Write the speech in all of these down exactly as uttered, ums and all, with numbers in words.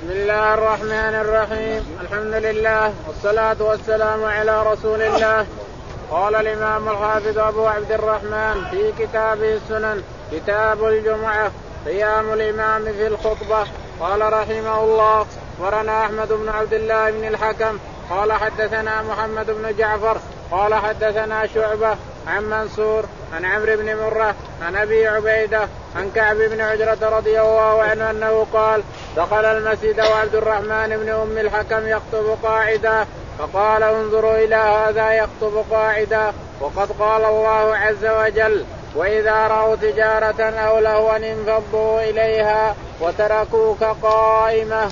بسم الله الرحمن الرحيم. الحمد لله والصلاة والسلام على رسول الله. قال الإمام الحافظ أبو عبد الرحمن في كتابه السنن كتاب الجمعة قيام الإمام في الخطبة. قال رحمه الله: أخبرنا أحمد بن عبد الله بن الحكم قال حدثنا محمد بن جعفر قال حدثنا شعبة عن منصور عن عمرو بن مرة عن أبي عبيدة عن كعب بن عجرة رضي الله عنه أنه قال: دخل المسجد وعبد الرحمن بن أم الحكم يخطب قاعدا، فقال: انظروا إلى هذا يخطب قاعدا، وقد قال الله عز وجل: وإذا رأوا تجارة أو لهوا انفضوا إليها وتركوك قائمة.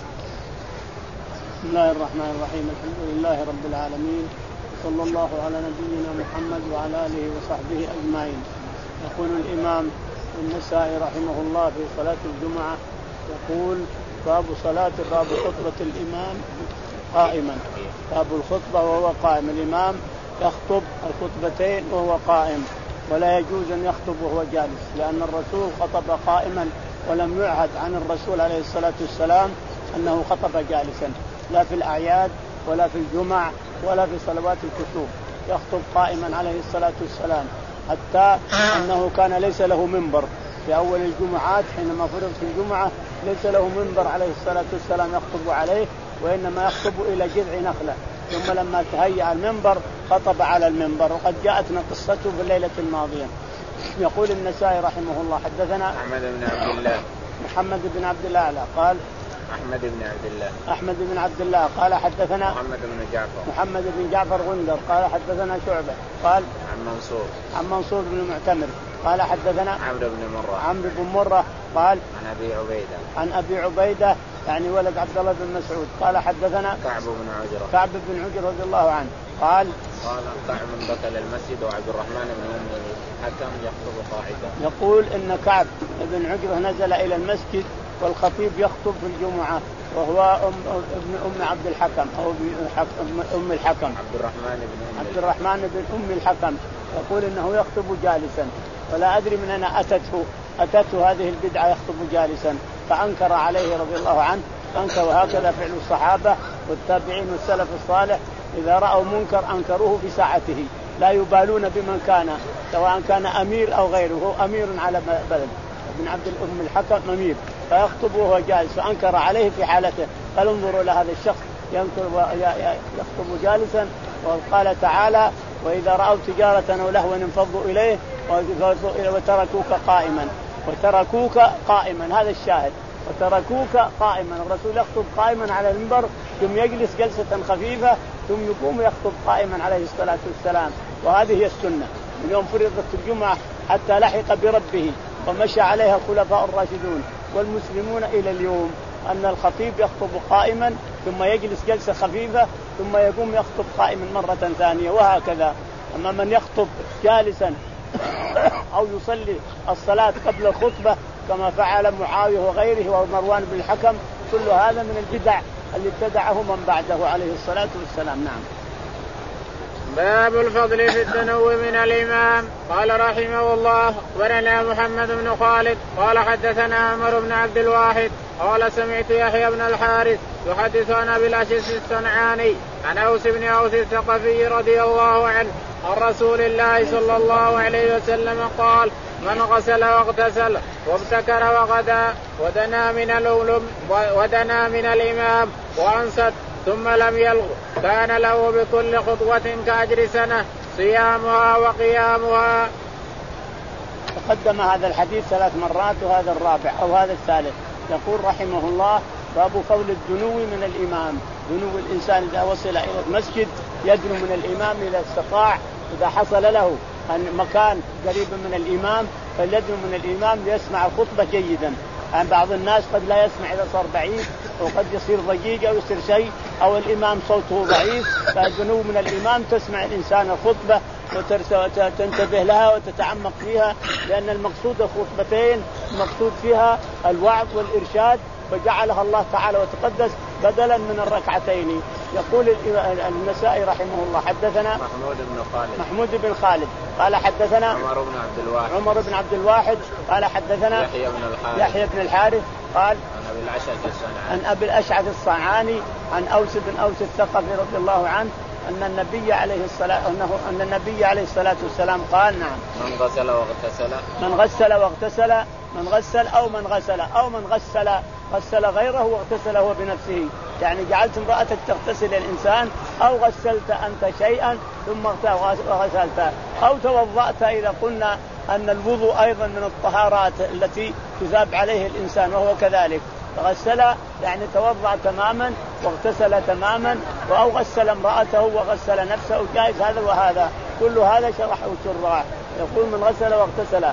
بسم الله الرحمن الرحيم. الحمد لله رب العالمين، صلى الله على نبينا محمد وعلى آله وصحبه أجمعين. يقول الإمام النسائي رحمه الله في صلاة الجمعة، يقول: باب صلاة باب خطبة الإمام قائما. باب الخطبة وهو قائم، الإمام يخطب الخطبتين وهو قائم، ولا يجوز أن يخطب وهو جالس، لأن الرسول خطب قائما، ولم يعهد عن الرسول عليه الصلاة والسلام أنه خطب جالسا، لا في الأعياد ولا في الجمع ولا في صلوات الكسوف، يخطب قائما عليه الصلاة والسلام، حتى أنه كان ليس له منبر في أول الجمعات حينما فرض في الجمعة، ليس له منبر عليه الصلاة والسلام يخطب عليه، وإنما يخطب إلى جذع نخلة، ثم لما تهيأ المنبر خطب على المنبر، وقد جاءتنا قصته في الليلة الماضية. يقول النسائي رحمه الله: حدثنا أحمد بن عبد الله محمد بن عبد الله قال أحمد بن عبد الله أحمد بن عبد الله قال حدثنا محمد بن جعفر محمد بن جعفر غندر قال حدثنا شعبة قال عن منصور عن منصور بن معتمر قال حدثنا عمرو بن مرة عمرو بن مرة قال عن أبي عبيدة عن أبي عبيدة يعني ولد عبد الله بن مسعود قال حدثنا كعب بن عجرة كعب بن عجرة رضي الله عنه قال قال كعب دخل المسجد وعبد الرحمن بن أم الحكم يخطب قاعدا. يقول إن كعب بن عجرة نزل إلى المسجد والخطيب يخطب في الجمعة، وهو أم ابن أم عبد الحكم أو أم الحكم عبد الرحمن بن أم عبد الرحمن بن أم الحكم. يقول إنه يخطب جالسا، ولا أدري من أين أتته أتته هذه البدعة يخطب جالسا، فأنكر عليه رضي الله عنه، أنكر. وهكذا فعل الصحابة والتابعين والسلف الصالح، إذا رأوا منكر أنكروه في ساعته، لا يبالون بمن كان، سواء كان أمير أو غيره، هو أمير على بلد، ابن عبد الأم الحكم أمير، فيخطب وهو جالس، فأنكر عليه في حالته، قال: انظروا إلى هذا الشخص يخطب جالسا. وقال تعالى: وإذا رأوا تجارة أو لهوا انفضوا إليه وتركوك قائما. وتركوك قائما، هذا الشاهد، وتركوك قائما. الرسول يخطب قائما على المنبر، ثم يجلس جلسة خفيفة، ثم يقوم يخطب قائما عليه الصلاة والسلام. وهذه هي السنة من يوم فرضت الجمعة حتى لحق بربه ومشى عليها الخلفاء الراشدون والمسلمون إلى اليوم، أن الخطيب يخطب قائما ثم يجلس جلسة خفيفة ثم يقوم يخطب قائما مرة ثانية، وهكذا. أما من يخطب جالسا أو يصلي الصلاة قبل الخطبة كما فعل معاوية وغيره ومروان بن الحكم، كل هذا من البدع اللي ابتدعه من بعده عليه الصلاة والسلام. نعم. باب الفضل في الدنو من الإمام. قال رحمه الله: أخبرنا محمد بن خالد قال حدثنا عمر بن عبد الواحد قال سمعت يحيى بن الحارث يحدث عن أبي الأشعث الصنعاني عن أوس بن أوس الثقفي رضي الله عنه عن رسول الله صلى الله عليه وسلم قال: من غسل واغتسل وابتكر وغدا ودنا من الأولم ودنا من الإمام وأنصت ثم لم يلغ كان له بكل خطوة كأجر سنة صيامها وقيامها. تقدم هذا الحديث ثلاث مرات، وهذا الرابع أو هذا الثالث. يقول رحمه الله: باب فضل الدنو من الإمام. دنو الإنسان إذا وصل إلى المسجد يدنو من الإمام إذا استطاع، إذا حصل له مكان قريب من الإمام فليدنو من الإمام ليسمع الخطبة جيدا. عن بعض الناس قد لا يسمع إذا صار بعيد، وقد يصير ضجيج أو يصير شيء، أو الإمام صوته ضعيف، فالدنو من الإمام تسمع الإنسان الخطبة وتنتبه لها وتتعمق فيها، لأن المقصود الخطبتين المقصود فيها الوعظ والإرشاد، فجعلها الله تعالى وتقدس بدلا من الركعتين. يقول النسائي رحمه الله: حدثنا محمود بن خالد محمود بن خالد قال حدثنا عمر بن عبد الواحد عمر بن عبد الواحد قال حدثنا يحيى بن الحارث يحيى بن الحارث قال عن أبي الأشعث الصنعاني عن أبي الأشعث الصنعاني عن أوس بن أوس الثقفي رضي الله عنه أن النبي عليه الصلاة أنه أن النبي عليه الصلاة والسلام قال نعم من غسل واغتسل من غسل واغتسل من غسل أو من غسل أو من غسل غسل غيره واغتسل هو بنفسه، يعني جعلت امرأتك تغتسل الإنسان أو غسلت أنت شيئا ثم غسلت أو توضأت، إذا قلنا أن الوضوء أيضا من الطهارات التي تذاب عليه الإنسان وهو كذلك، فغسل يعني توضأ تماما واغتسل تماما، أو غسل امرأته وغسل نفسه، جائز هذا وهذا، كل هذا شرحه الشراح. يقول من غسل واغتسل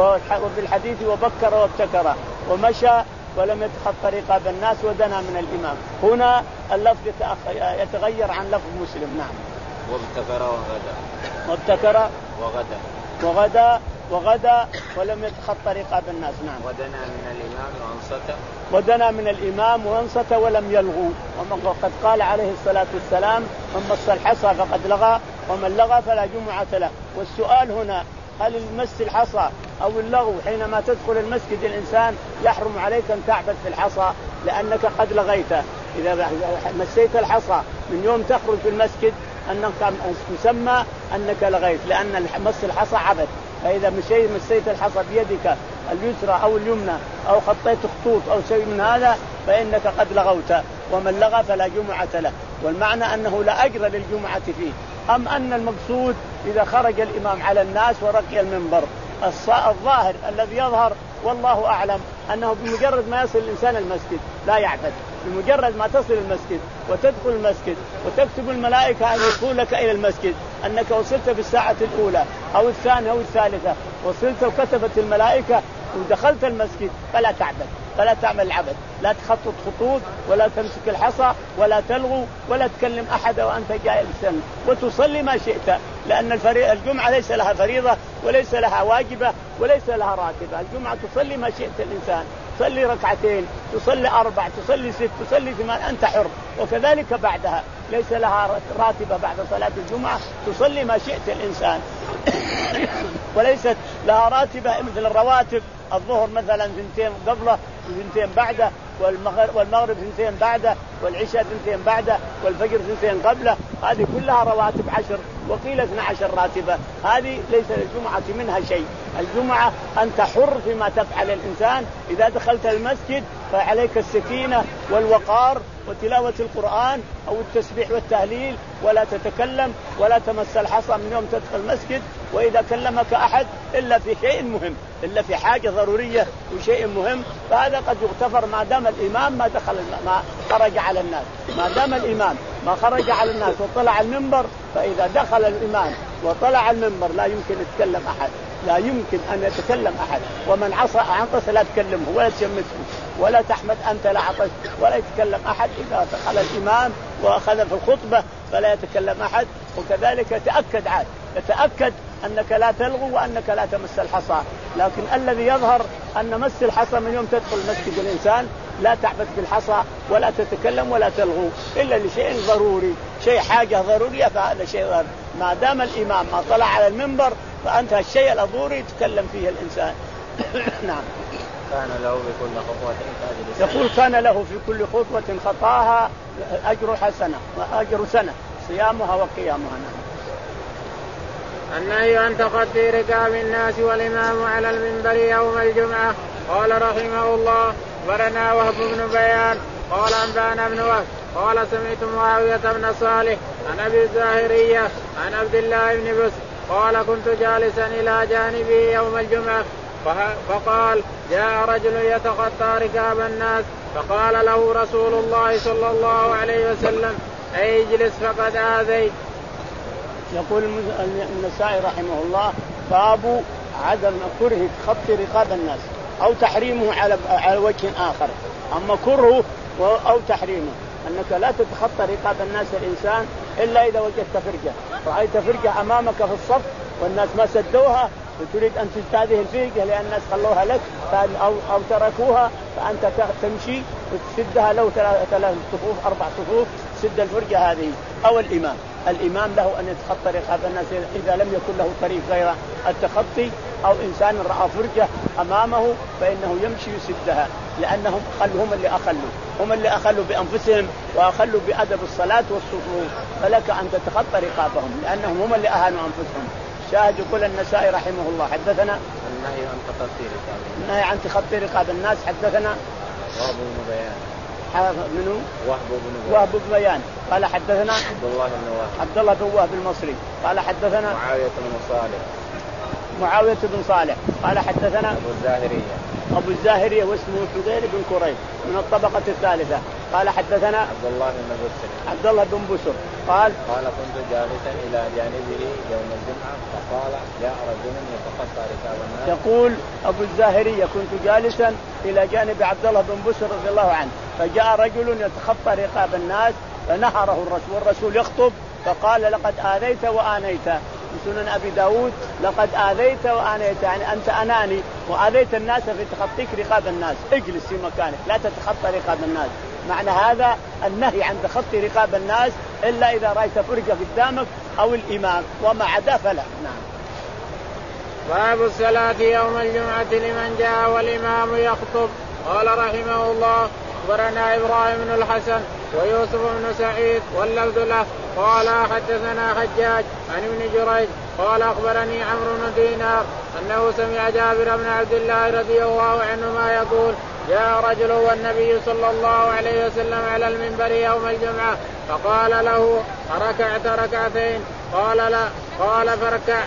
وفي الحديث وبكر وابتكر ومشى ولم يتخطى رقاب الناس ودنا من الإمام. هنا اللفظ يتغير عن لفظ مسلم. نعم. وابتكر وغدا وابتكر وغدا وغدا وغدا ولم يتخطى رقاب الناس. نعم. ودنا من الإمام وانصت ودنا من الإمام وانصت ولم يلغوا، وقد قال عليه الصلاة والسلام من مس الحصى فقد لغى ومن لغى فلا جمعة له. والسؤال هنا هل المس الحصى أو اللغو حينما تدخل المسجد الإنسان يحرم عليك أن تعبد في الحصى لأنك قد لغيته؟ إذا مسيت الحصى من يوم تخرج في المسجد أنك تسمى أنك لغيت، لأن مس الحصى عبد. فإذا مسيت الحصى بيدك اليسرى أو اليمنى أو خطيت خطوط أو شيء من هذا فإنك قد لغوت، ومن لغى فلا جمعة له. والمعنى أنه لا أجر للجمعة فيه. أم أن المقصود إذا خرج الإمام على الناس ورقي المنبر، الظاهر الذي يظهر والله أعلم أنه بمجرد ما يصل الإنسان المسجد لا يعبد، بمجرد ما تصل المسجد وتدخل المسجد وتكتب الملائكة أن يدخل لك إلى المسجد أنك وصلت في الساعة الأولى أو الثانية أو الثالثة، وصلت وكتبت الملائكة ودخلت المسجد فلا تعبد، فلا تعمل العبد، لا تخطط خطوط ولا تمسك الحصى ولا تلغو ولا تكلم أحد وأنت جالس، وتصلي ما شئت، لأن الجمعة ليس لها فريضة وليس لها واجبة وليس لها راتبة. الجمعة تصلي ما شئت الإنسان، تصلي ركعتين، تصلي أربع، تصلي ست، تصلي ثمان، أنت حر. وكذلك بعدها ليس لها راتبة بعد صلاة الجمعة، تصلي ما شئت الإنسان وليست لها راتبة مثل الرواتب، الظهر مثلا ثنتين قبله وثنتين بعده، والمغرب والمغرب ثنتين بعده، والعشاء ثنتين بعده، والفجر ثنتين قبله، هذه كلها رواتب عشر وقيل اثنا عشر راتبة. هذه ليس للجمعة منها شيء. الجمعة أنت حر فيما تفعل الإنسان. إذا دخلت المسجد فعليك السكينة والوقار وتلاوة القرآن أو التسبيح والتهليل، ولا تتكلم ولا تمس الحصى من يوم تدخل المسجد. وإذا كلمك أحد إلا في شيء مهم، إلا في حاجة ضرورية وشيء مهم، فهذا قد يغتفر ما دام الإمام ما دخل ما خرج على الناس، ما دام الإمام ما خرج على الناس وطلع المنبر. فإذا دخل الإمام وطلع المنبر لا يمكن يتكلم أحد، لا يمكن أن يتكلم أحد. ومن عصى عطس لا تكلمه ولا تشمسه ولا تحمد أنت لا عطس ولا يتكلم أحد. إذا دخل الإمام وأخذ في الخطبة فلا يتكلم أحد. وكذلك تأكد عاد يتأكد أنك لا تلغو وأنك لا تمس الحصى. لكن الذي يظهر أن مس الحصى من يوم تدخل مسجد الإنسان لا تعبث بالحصى ولا تتكلم ولا تلغو إلا لشيء ضروري، شيء حاجة ضرورية، فهذا شيء ضروري. ما دام الإمام ما طلع على المنبر فأنت الشيء الضروري يتكلم فيه الإنسان. نعم. كان له بكل خطوة يقول كان له في كل خطوة خطاها أجر حسنة وأجر سنة صيامها وقيامها. نعم. النهي عن تخطي ركاب الناس والإمام على المنبر يوم الجمعة. قال رحمه الله أخبرنا وهب بن بيان قال أنبأنا بن وهب قال سمعت معاوية بن صالح عن أبي الزاهرية عن عبد الله بن بس قال كنت جالسا إلى جانبه يوم الجمعة فقال جاء رجل يتخطى ركاب الناس فقال له رسول الله صلى الله عليه وسلم أي اجلس فقد آذيت. يقول النسائي رحمه الله باب عدم كره خط رقاب الناس أو تحريمه على على وجه آخر. أما كره أو تحريمه أنك لا تتخطى رقاب الناس الإنسان إلا إذا وجدت فرجة، رأيت فرجة أمامك في الصف والناس ما سدوها وتريد أن تجد هذه الفرجة لأن الناس خلوها لك أو, أو تركوها، فأنت تمشي وتسدها لو ثلاث صفوف أربع صفوف سد الفرجة هذه. أو الإمام الإمام له أن يتخطى رقاب الناس إذا لم يكن له طريق غير التخطي أو إنسان رأى فرجة أمامه فإنه يمشي يسدها، لأنهم هم اللي أخلوا هم اللي أخلوا بأنفسهم وأخلوا بأدب الصلاة والصفوف، فلك أن تتخطى رقابهم لأنهم هم اللي أهانوا أنفسهم. شاهد يقول النسائي رحمه الله حدثنا النهي عن تخطي رقاب النهي عن تخطي رقاب الناس. حدثنا وهب بن بيان منو وهب بن وهب بن بيان قال حدثنا عبد الله بن وهب عبد الله بن وهب المصري قال حدثنا معاوية بن صالح معاوية بن صالح قال حدثنا أبو الزاهرية أبو الزاهرية واسمه حذير بن كريب من الطبقة الثالثة قال حدثنا عبد الله بن بسر عبد الله بن بسر قال قال كنت جالسا إلى جانبه يوم الجمعة فقال جاء رجل يتخطى ركاب الناس. يقول أبو الزاهرية كنت جالسا إلى جانب عبد الله بن بسر رضي الله عنه فجاء رجل يتخطى رقاب الناس فنهره الرسول والرسول يخطب فقال لقد آذيت وآنيت. سنن أبي داود لقد آذيت وآنيت يعني أنت أناني وآذيت الناس في تخطيك رقاب الناس، اجلس في مكانك لا تتخطى رقاب الناس. معنى هذا النهي عن تخطي رقاب الناس إلا إذا رأيت فرجة قدامك أو الإمام وما عدا فلا. نعم. باب الصلاة يوم الجمعة لمن جاء والإمام يخطب. قال رحمه الله أخبرنا إبراهيم بن الحسن ويوسف بن سعيد واللفظ له قال حدثنا حجاج عن ابن جريج قال أخبرني عمرو بن دينار أنه سمع جابر بن عبد الله رضي الله عنهما يقول جاء رجل والنبي صلى الله عليه وسلم على المنبر يوم الجمعة فقال له أركعت ركعتين؟ قال لا. قال فاركع.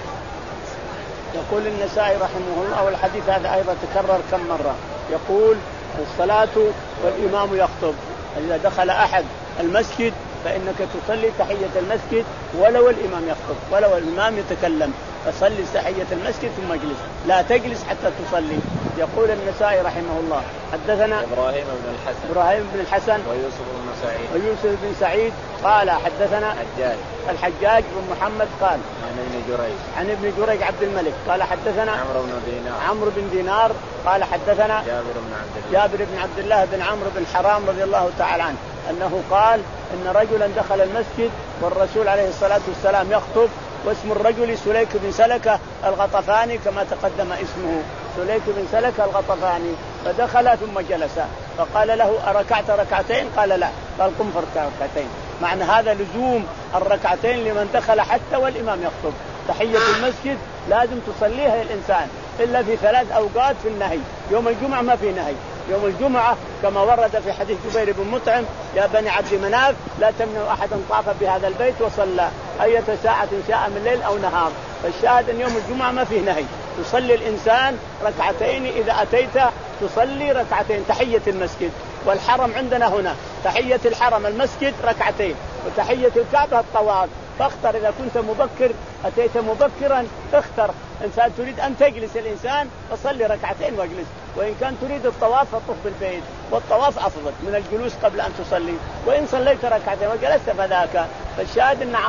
يقول النسائي رحمه الله والحديث هذا أيضا تكرر كم مرة. يقول الصلاة والإمام يخطب. إذا دخل أحد المسجد فإنك تصلي تحية المسجد ولو الإمام يخطب ولو الإمام يتكلم فصلي تحية المسجد ثم اجلس لا تجلس حتى تصلي. يقول النسائي رحمه الله حدثنا إبراهيم بن الحسن إبراهيم بن الحسن ويوسف بن سعيد ويوسف بن سعيد قال حدثنا الحجاج الحجاج بن محمد قال عن ابن جريج عن ابن جريج عبد الملك قال حدثنا عمرو بن دينار عمرو بن دينار قال حدثنا جابر بن عبد الله جابر بن عبد الله بن عمرو بن حرام رضي الله تعالى عنه أنه قال إن رجلا دخل المسجد والرسول عليه الصلاة والسلام يخطب واسم الرجل سليك بن سلكة الغطفاني كما تقدم اسمه سليك بن سلكة الغطفاني فدخل ثم جلس فقال له أركعت ركعتين؟ قال لا. قال قم فاركع ركعتين. معنى هذا لزوم الركعتين لمن دخل حتى والإمام يخطب. تحية المسجد لازم تصليها الإنسان إلا في ثلاث أوقات في النهي. يوم الجمعة ما في نهي. يوم الجمعة كما ورد في حديث جبير بن مطعم يا بني عبد مناف لا تمنعوا أحدا طاف بهذا البيت وصلى أية ساعة شاء من ليل أو نهار. فالشاهد أن يوم الجمعة ما فيه نهي. تصلي الإنسان ركعتين إذا أتيت تصلي ركعتين تحية المسجد. والحرم عندنا هنا تحية الحرم المسجد ركعتين وتحية الكعبة الطواف. فاختر إذا كنت مبكر أتيت مبكرا اختر إنسان تريد أن تجلس الإنسان فصلي ركعتين واجلس وإن كان تريد الطواف فطف بالبيت والطواف أفضل من الجلوس قبل أن تصلي وإن صليت ركعتين وجلست فذاك. فالشاهد أن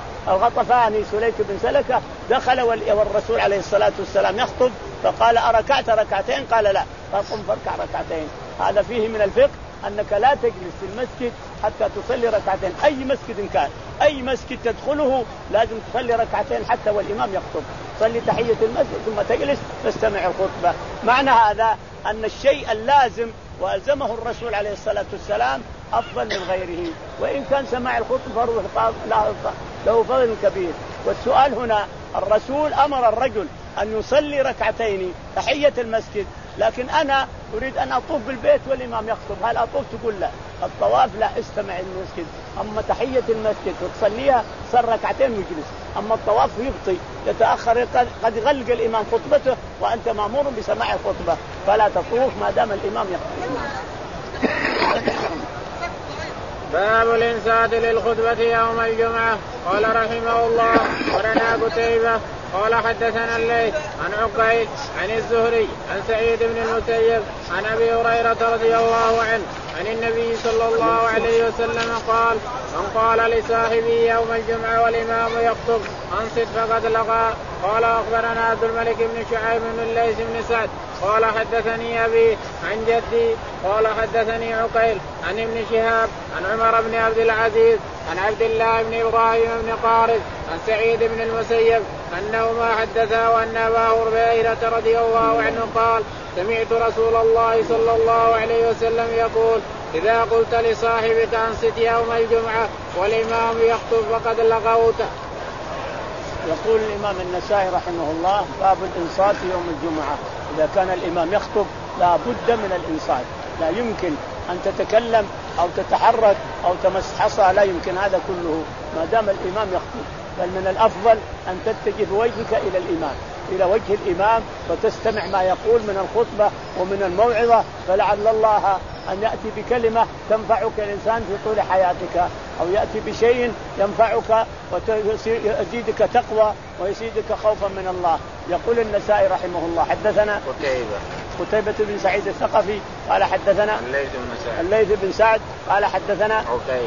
الغطفاني سليك بن سلكة دخل والرسول عليه الصلاة والسلام يخطب فقال أركعت ركعتين؟ قال لا. قال قم فاركع ركعتين. هذا فيه من الفقه أنك لا تجلس في المسجد حتى تصلي ركعتين. أي مسجد كان أي مسجد تدخله لازم تصلي ركعتين حتى والإمام يخطب. صلي تحية المسجد ثم تجلس تستمع الخطبة. معنى هذا أن الشيء اللازم وألزمه الرسول عليه الصلاة والسلام أفضل من غيره وإن كان سماع الخطبة له فضل كبير. والسؤال هنا الرسول أمر الرجل أن يصلي ركعتين تحية المسجد لكن أنا أريد أن أطوف بالبيت والإمام يخطب هل أطوف؟ تقول لا. الطواف لا استمع المسجد. أما تحية المسجد وتصليها صار ركعتين ويجلس. أما الطواف يبطي يتأخر قد يغلق الإمام خطبته وأنت مأمور بسماع الخطبة فلا تطوف ما دام الإمام يخطب. باب الإنصات للخطبة يوم الجمعة. قال رحمه الله ورنا قتيبة قال حدثنا الليث عن عقيل عن الزهري عن سعيد بن المسيب عن أبي هريرة رضي الله عنه عن النبي صلى الله عليه وسلم قال من قال لصاحبه يوم الجمعة والإمام يخطب أنصت فقد لقى. قال أخبرنا عبد الملك بن شعيب بن الليث بن سعد قال حدثني أبي عن جدي قال حدثني عقيل عن ابن شهاب عن عمر بن عبد العزيز عن عبد الله بن إبراهيم بن قارث عن سعيد بن المسيب أنه ما حدثه أن أبا هريرة رضي الله عنه قال سمعت رسول الله صلى الله عليه وسلم يقول إذا قلت لصاحبك أنصت يوم الجمعة والإمام يخطب فقد لغوت. يقول الإمام النسائي رحمه الله باب الإنصات يوم الجمعة. إذا كان الإمام يخطب لا بد من الإنصات، لا يمكن أن تتكلم أو تتحرك أو تمس حصى، لا يمكن هذا كله ما دام الإمام يخطب. بل من الأفضل أن تتجه بوجهك إلى الإمام، إلى وجه الإمام، وتستمع ما يقول من الخطبة ومن الموعظة، فلعل الله أن يأتي بكلمة تنفعك الإنسان في طول حياتك، أو يأتي بشيء ينفعك ويزيدك تقوى ويزيدك خوفا من الله. يقول النسائي رحمه الله حدثنا قتيبة قتيبة بن سعيد الثقفي قال حدثنا الليث بن سعد الليث بن سعد قال حدثنا عقيل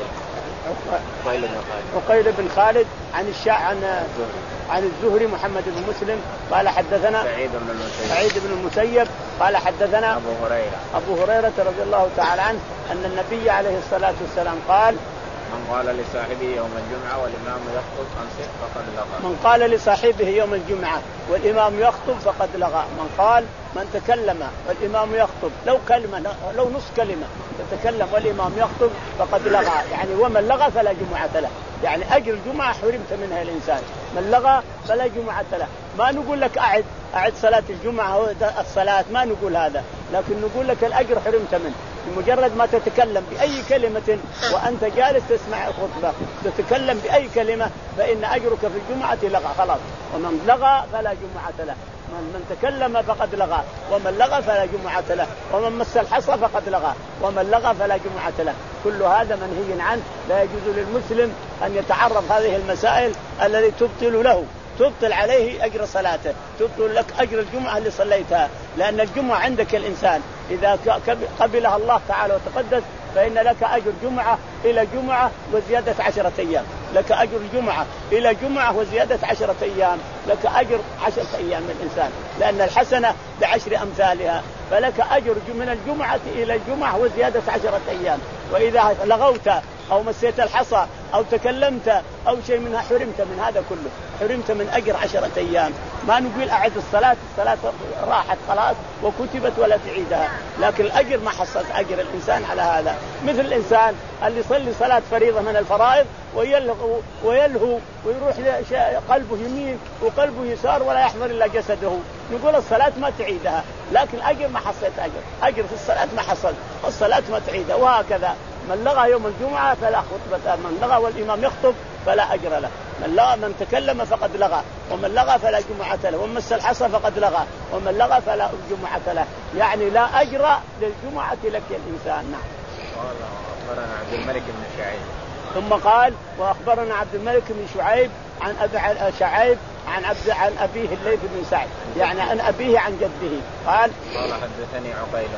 عقيل بن خالد عقيل بن خالد عن الشاع عن عن الزهري محمد بن مسلم قال حدثنا سعيد بن المسيب سعيد بن المسيب قال حدثنا أبو هريرة أبو هريرة رضي الله تعالى عنه أن النبي عليه الصلاة والسلام قال من قال لصاحبه يوم الجمعة والإمام يخطب أنصت فقد لغى. من قال لصاحبه يوم الجمعة والإمام يخطب فقد لغى. من قال من تكلم والإمام يخطب لو كلمة لو نص كلمة تتكلم والإمام يخطب فقد لغى، يعني ومن لغى فلا جمعة له، يعني أجر الجمعة حرمت منها الإنسان، من لغى فلا جمعة له. ما نقول لك أعد أعد صلاة الجمعة الصلاة، ما نقول هذا، لكن نقول لك الأجر حرمت منه. بمجرد ما تتكلم بأي كلمة وأنت جالس تسمع الخطبة تتكلم بأي كلمة فإن أجرك في الجمعة لغى خلاص. ومن لغى فلا جمعة له، من, من تكلم فقد لغى، ومن لغى فلا جمعة له، ومن مس الحصى فقد لغى، ومن لغى فلا جمعة له. كل هذا منهي عنه، لا يجوز للمسلم أن يتعرض هذه المسائل التي تبطل له تبطل عليه أجر صلاته، تبطل لك أجر الجمعة اللي صليتها، لأن الجمعة عندك الإنسان إذا قبلها الله تعالى وتقدس فإن لك أجر جمعة إلى جمعة وزيادة عشرة أيام، لك أجر جمعة إلى جمعة وزيادة عشرة أيام، لك أجر عشرة أيام من الإنسان، لأن الحسنة بعشر أمثالها، فلك أجر من الجمعة إلى الجمعة وزيادة عشرة أيام. وإذا لغوت أو مسيت الحصى أو تكلمت أو شيء منها حرمت من هذا كله، حرمت من أجر عشرة أيام. ما نقول أعد الصلاة، الصلاة راحت خلاص وكتبت ولا تعيدها، لكن الأجر ما حصلت أجر الإنسان على هذا. مثل الإنسان اللي يصلي صلاة فريضة من الفرائض ويلهو ويلهو ويروح قلبه يمين وقلبه يسار ولا يحضر إلا جسده، نقول الصلاة ما تعيدها، لكن أجر ما حصلت أجر، أجر في الصلاة ما حصل، الصلاة ما تعيدها. وهكذا من لغى يوم الجمعة فلا خطبة، من لغى والإمام يخطب فلا أجر له، من لغى من تكلم فقد لغى، ومن لغى فلا جمعة له، ومن مس الحصى فقد لغى، ومن لغى فلا جمعة له، يعني لا أجر للجمعة لك يا الإنسان. نعم. قال أخبرنا عبد الملك بن شعيب ثم قال وأخبرنا عبد الملك بن شعيب عن أبي شعيب عن عبد عن أبيه الليث بن سعد، يعني عن أبيه عن جده. قال قال حدثني عقيل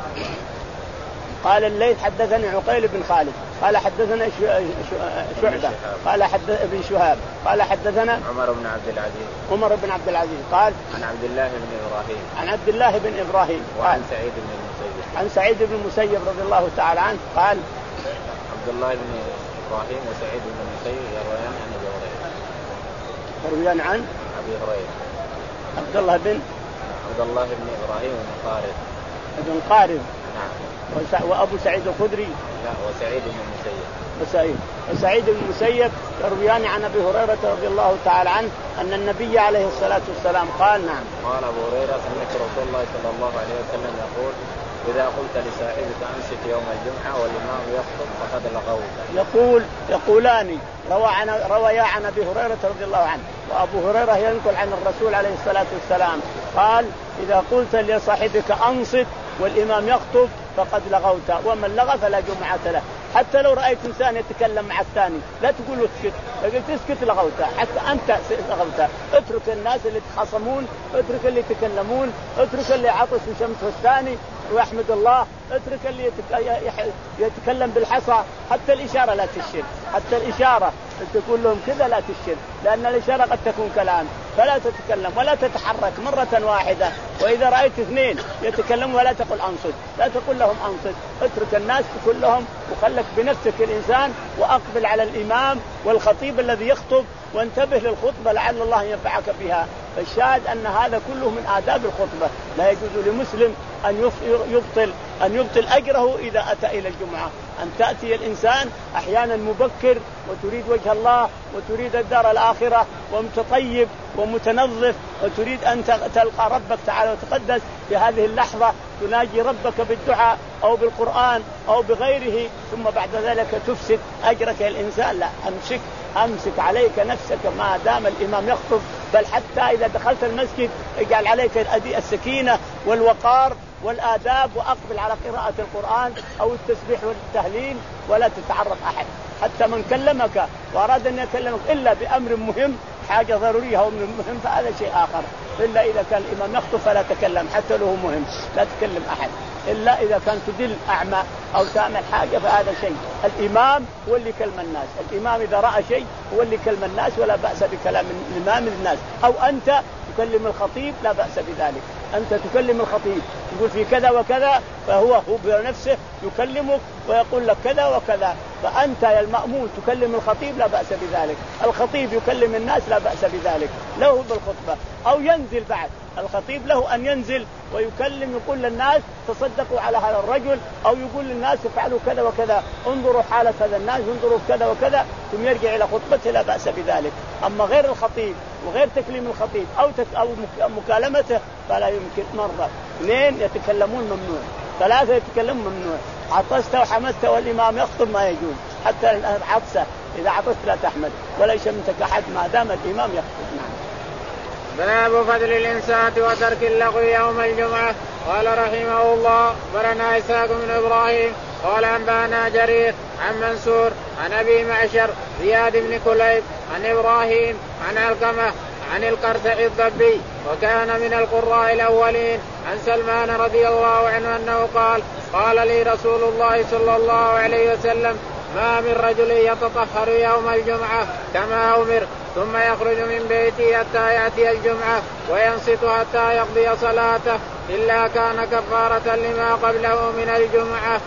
قال الليث حدثني عقيل بن خالد قال حدثنا شعبة قال حدث ابن شهاب قال حدثنا عمر بن عبد العزيز عمر بن عبد العزيز قال عن عبد الله بن إبراهيم عن عبد الله بن إبراهيم وعن سعيد بن المسيب عن سعيد بن المسيب رضي الله تعالى عنه قال عبد الله بن إبراهيم وسعيد بن المسيب يرويان عن أبي هريرة يرويان عن أبي هريرة عبد الله بن عبد الله بن إبراهيم بن قارث بن قارث نعم وأبو سعيد الخدري لا وسعيد بن المسيب وسعيد وسعيد بن المسيب يرويان عن أبي هريرة رضي الله تعالى عنه أن النبي عليه الصلاة والسلام قال نعم قال أبو هريرة سمعت رسول الله صلى الله عليه وسلم يقول إذا قلت لصاحبك أنصت يوم الجمعة والإمام يخطب فقد لغوت. يقول يقولان روى عن رويا عن أبي هريرة رضي الله عنه، وأبو هريرة ينقل عن الرسول عليه الصلاة والسلام قال إذا قلت لصاحبك أنصت والإمام يخطب فقد لغوت، ومن لغى فلا جمعة له. حتى لو رأيت إنسان يتكلم مع الثاني لا تقول له اسكت، لكن تسكت لغوته، حتى أنت لغوته. اترك الناس اللي يتخاصمون، اترك اللي يتكلمون، اترك اللي عطس وشمته الثاني ويحمد الله، اترك اللي يتكلم بالحصى. حتى الإشارة لا تشر، حتى الإشارة تقول لهم كذا لا تشر، لأن الإشارة قد تكون كلام. فلا تتكلم ولا تتحرك مرة واحدة. وإذا رأيت اثنين يتكلموا ولا تقل أنصت، لا تقول لهم أنصت، اترك الناس كلهم وخلك بنفسك الإنسان وأقبل على الإمام والخطيب الذي يخطب، وانتبه للخطبة لعل الله ينفعك بها. فالشاهد أن هذا كله من آداب الخطبة. لا يجوز لمسلم أن يبطل أن يبطل أجره إذا أتى إلى الجمعة. أن تأتي الإنسان أحيانا مبكر وتريد وجه الله وتريد الدار الآخرة ومتطيب ومتنظف وتريد أن تلقى ربك تعالى وتقدس في هذه اللحظة، تناجي ربك بالدعاء أو بالقرآن أو بغيره، ثم بعد ذلك تفسد أجرك الإنسان. لا، أمسك أمسك عليك نفسك ما دام الإمام يخطب، بل حتى إذا دخلت المسجد اجعل عليك السكينة والوقار والآداب وأقبل على قراءة القرآن أو التسبيح والتهليل، ولا تتعرف أحد. حتى من كلمك وأراد أن يكلمك إلا بأمر مهم، حاجة ضرورية أو مهم، فهذا شيء آخر. إلا إذا كان الإمام يخطب فلا تكلم حتى له مهم، لا تكلم أحد إلا إذا كان تدل أعمى أو تعمل حاجة، فهذا شيء. الإمام هو اللي كلم الناس، الإمام إذا رأى شيء هو اللي كلم الناس، ولا بأس بكلام الإمام الناس. أو أنت تكلم الخطيب لا بأس بذلك، أنت تكلم الخطيب يقول في كذا وكذا، فهو هو بنفسه يكلمك ويقول لك كذا وكذا، فأنت يا المأمون تكلم الخطيب لا بأس بذلك، الخطيب يكلم الناس لا بأس بذلك، له بالخطبة. أو ينزل بعد الخطيب له أن ينزل ويكلم، يقول للناس تصدقوا على هذا الرجل، أو يقول للناس افعلوا كذا وكذا، انظروا حالة هذا الناس، انظروا كذا وكذا، ثم يرجع إلى خطبته لا بأس بذلك. أما غير الخطيب وغير تكليم الخطيب أو تك أو مكالمته فلا يمكن. مرة اثنين يتكلمون ممنوع، ثلاثة يتكلمون ممنوع، عطست وحمدت والإمام يخطب ما يجوز، حتى العطسة إذا عطست لا تحمد ولا يشمتك أحد ما دام الإمام يخطب. نعم. باب فضل الإنصات وترك اللغو يوم الجمعة. قال رحمه الله برنا إسحاق بن إبراهيم قال أنبانا جرير عن منصور عن أبي معشر زياد بن كليب عن إبراهيم عن علقمة عن القرسع الضبي وكان من القراء الأولين عن سلمان رضي الله عنه أنه قال قال لي رسول الله صلى الله عليه وسلم ما من رجل يتطهر يوم الجمعة كما أمر ثم يخرج من بيته حتى يأتي الجمعة وينصت حتى يقضي صلاته إلا كان كفارة لما قبله من الجمعة.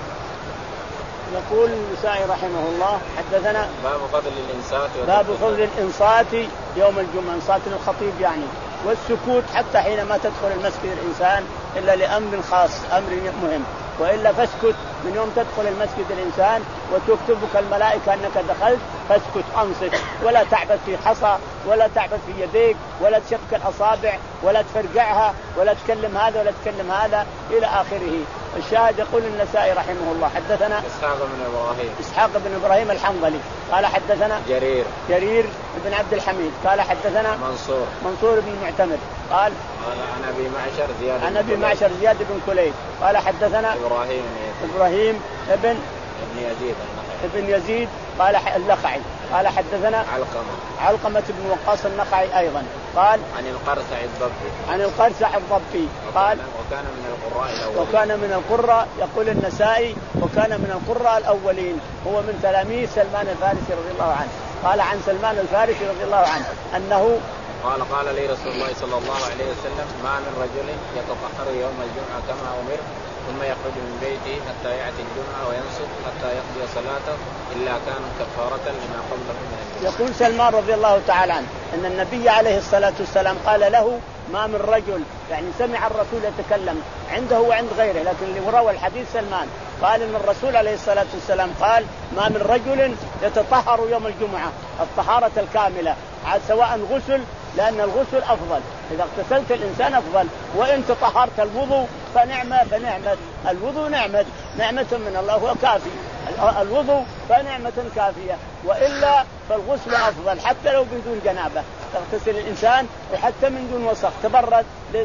يقول النسائي رحمه الله حدثنا باب فضل الإنصات باب فضل الإنصات يوم الجمعة، إنصات الخطيب يعني، والسكوت حتى حينما تدخل المسجد الإنسان إلا لأمر خاص أمر مهم، وإلا فاسكت من يوم تدخل المسجد الإنسان وتكتبك الملائكة أنك دخلت، فاسكت أنصت، ولا تعبث في حصى ولا تعبث في يديك ولا تشك الأصابع ولا تفرقعها ولا تكلم هذا ولا تكلم هذا إلى آخره. الشاهد يقول النسائي رحمه الله حدثنا إسحاق بن إبراهيم إسحاق بن إبراهيم الحنظلي قال حدثنا جرير جرير بن عبد الحميد قال حدثنا منصور منصور بن معتمر قال قال عن أبي معشر زياد عن أبي معشر زياد بن كليب قال حدثنا إبراهيم إبراهيم ابن ابن يزيد ابن يزيد قال النخعي قال حدثنا علقمة علقمة بن وقاص النخعي أيضا قال عن القرسع الضبي عن القرسع الضبي قال وكان من القراء الأولين وكان من القراء يقول النسائي وكان من القراء الأولين، هو من تلاميذ سلمان الفارسي رضي الله عنه. قال عن سلمان الفارسي رضي الله عنه أنه قال قال لي رسول الله صلى الله عليه وسلم ما من رجل يتطهر يوم الجمعة كما أمر ثم يخرج من بيته حتى يأتي الجمعة وينصت حتى يقضي صلاته إلا كان كفارة لما قبله من الجمعة. يقول سلمان رضي الله تعالى عنه أن النبي عليه الصلاة والسلام قال له ما من رجل، يعني سمع الرسول يتكلم عنده وعند غيره، لكن اللي روى الحديث سلمان قال ان الرسول عليه الصلاة والسلام قال ما من رجل يتطهر يوم الجمعة الطهارة الكاملة، عاد سواء غسل لأن الغسل أفضل، إذا اغتسلت الإنسان أفضل، وإن تطهرت الوضوء فنعمة فنعمة الوضوء نعمة نعمة من الله هو كافي، الوضوء فنعمة كافية، وإلا فالغسل أفضل حتى لو بدون جنابة، تغتسل الإنسان وحتى من دون وسخ تبرد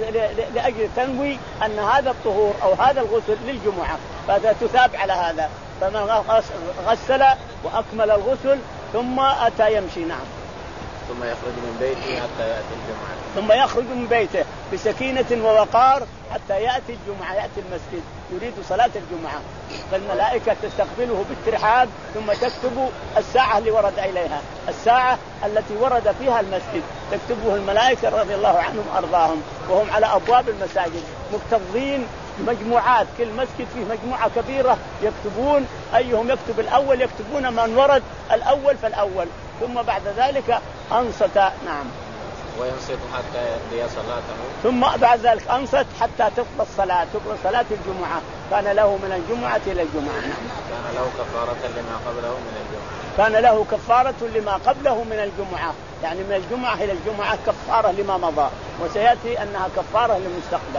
لأجل تنوي أن هذا الطهور أو هذا الغسل للجمعة، فهذا تثاب على هذا. فمن غسل وأكمل الغسل ثم أتى يمشي. نعم. ثم يخرج من بيته حتى يأتي الجمعة. ثم يخرج من بيته بسكينة ووقار حتى يأتي الجمعة، يأتي المسجد يريد صلاة الجمعة، فالملائكة تستقبله بالترحاب ثم تكتب الساعة اللي ورد إليها، الساعة التي ورد فيها المسجد تكتبه الملائكة رضي الله عنهم أرضاهم، وهم على أبواب المساجد مكتظين مجموعات، كل مسجد فيه مجموعة كبيرة يكتبون أيهم يكتب الأول، يكتبون من ورد الأول فالأول، ثم بعد ذلك أنصت. نعم. وينصت حتى يقضي صلاته. ثم بعد ذلك أنصت حتى تقضى الصلاة، تقضى صلاة الجمعة، كان له من الجمعة إلى الجمعة. نعم. كان له كفارة لما قبله من الجمعة. كان له كفارة لما قبله من الجمعة، يعني من الجمعة إلى الجمعة كفارة لما مضى، وسيأتي أنها كفارة للمستقبل.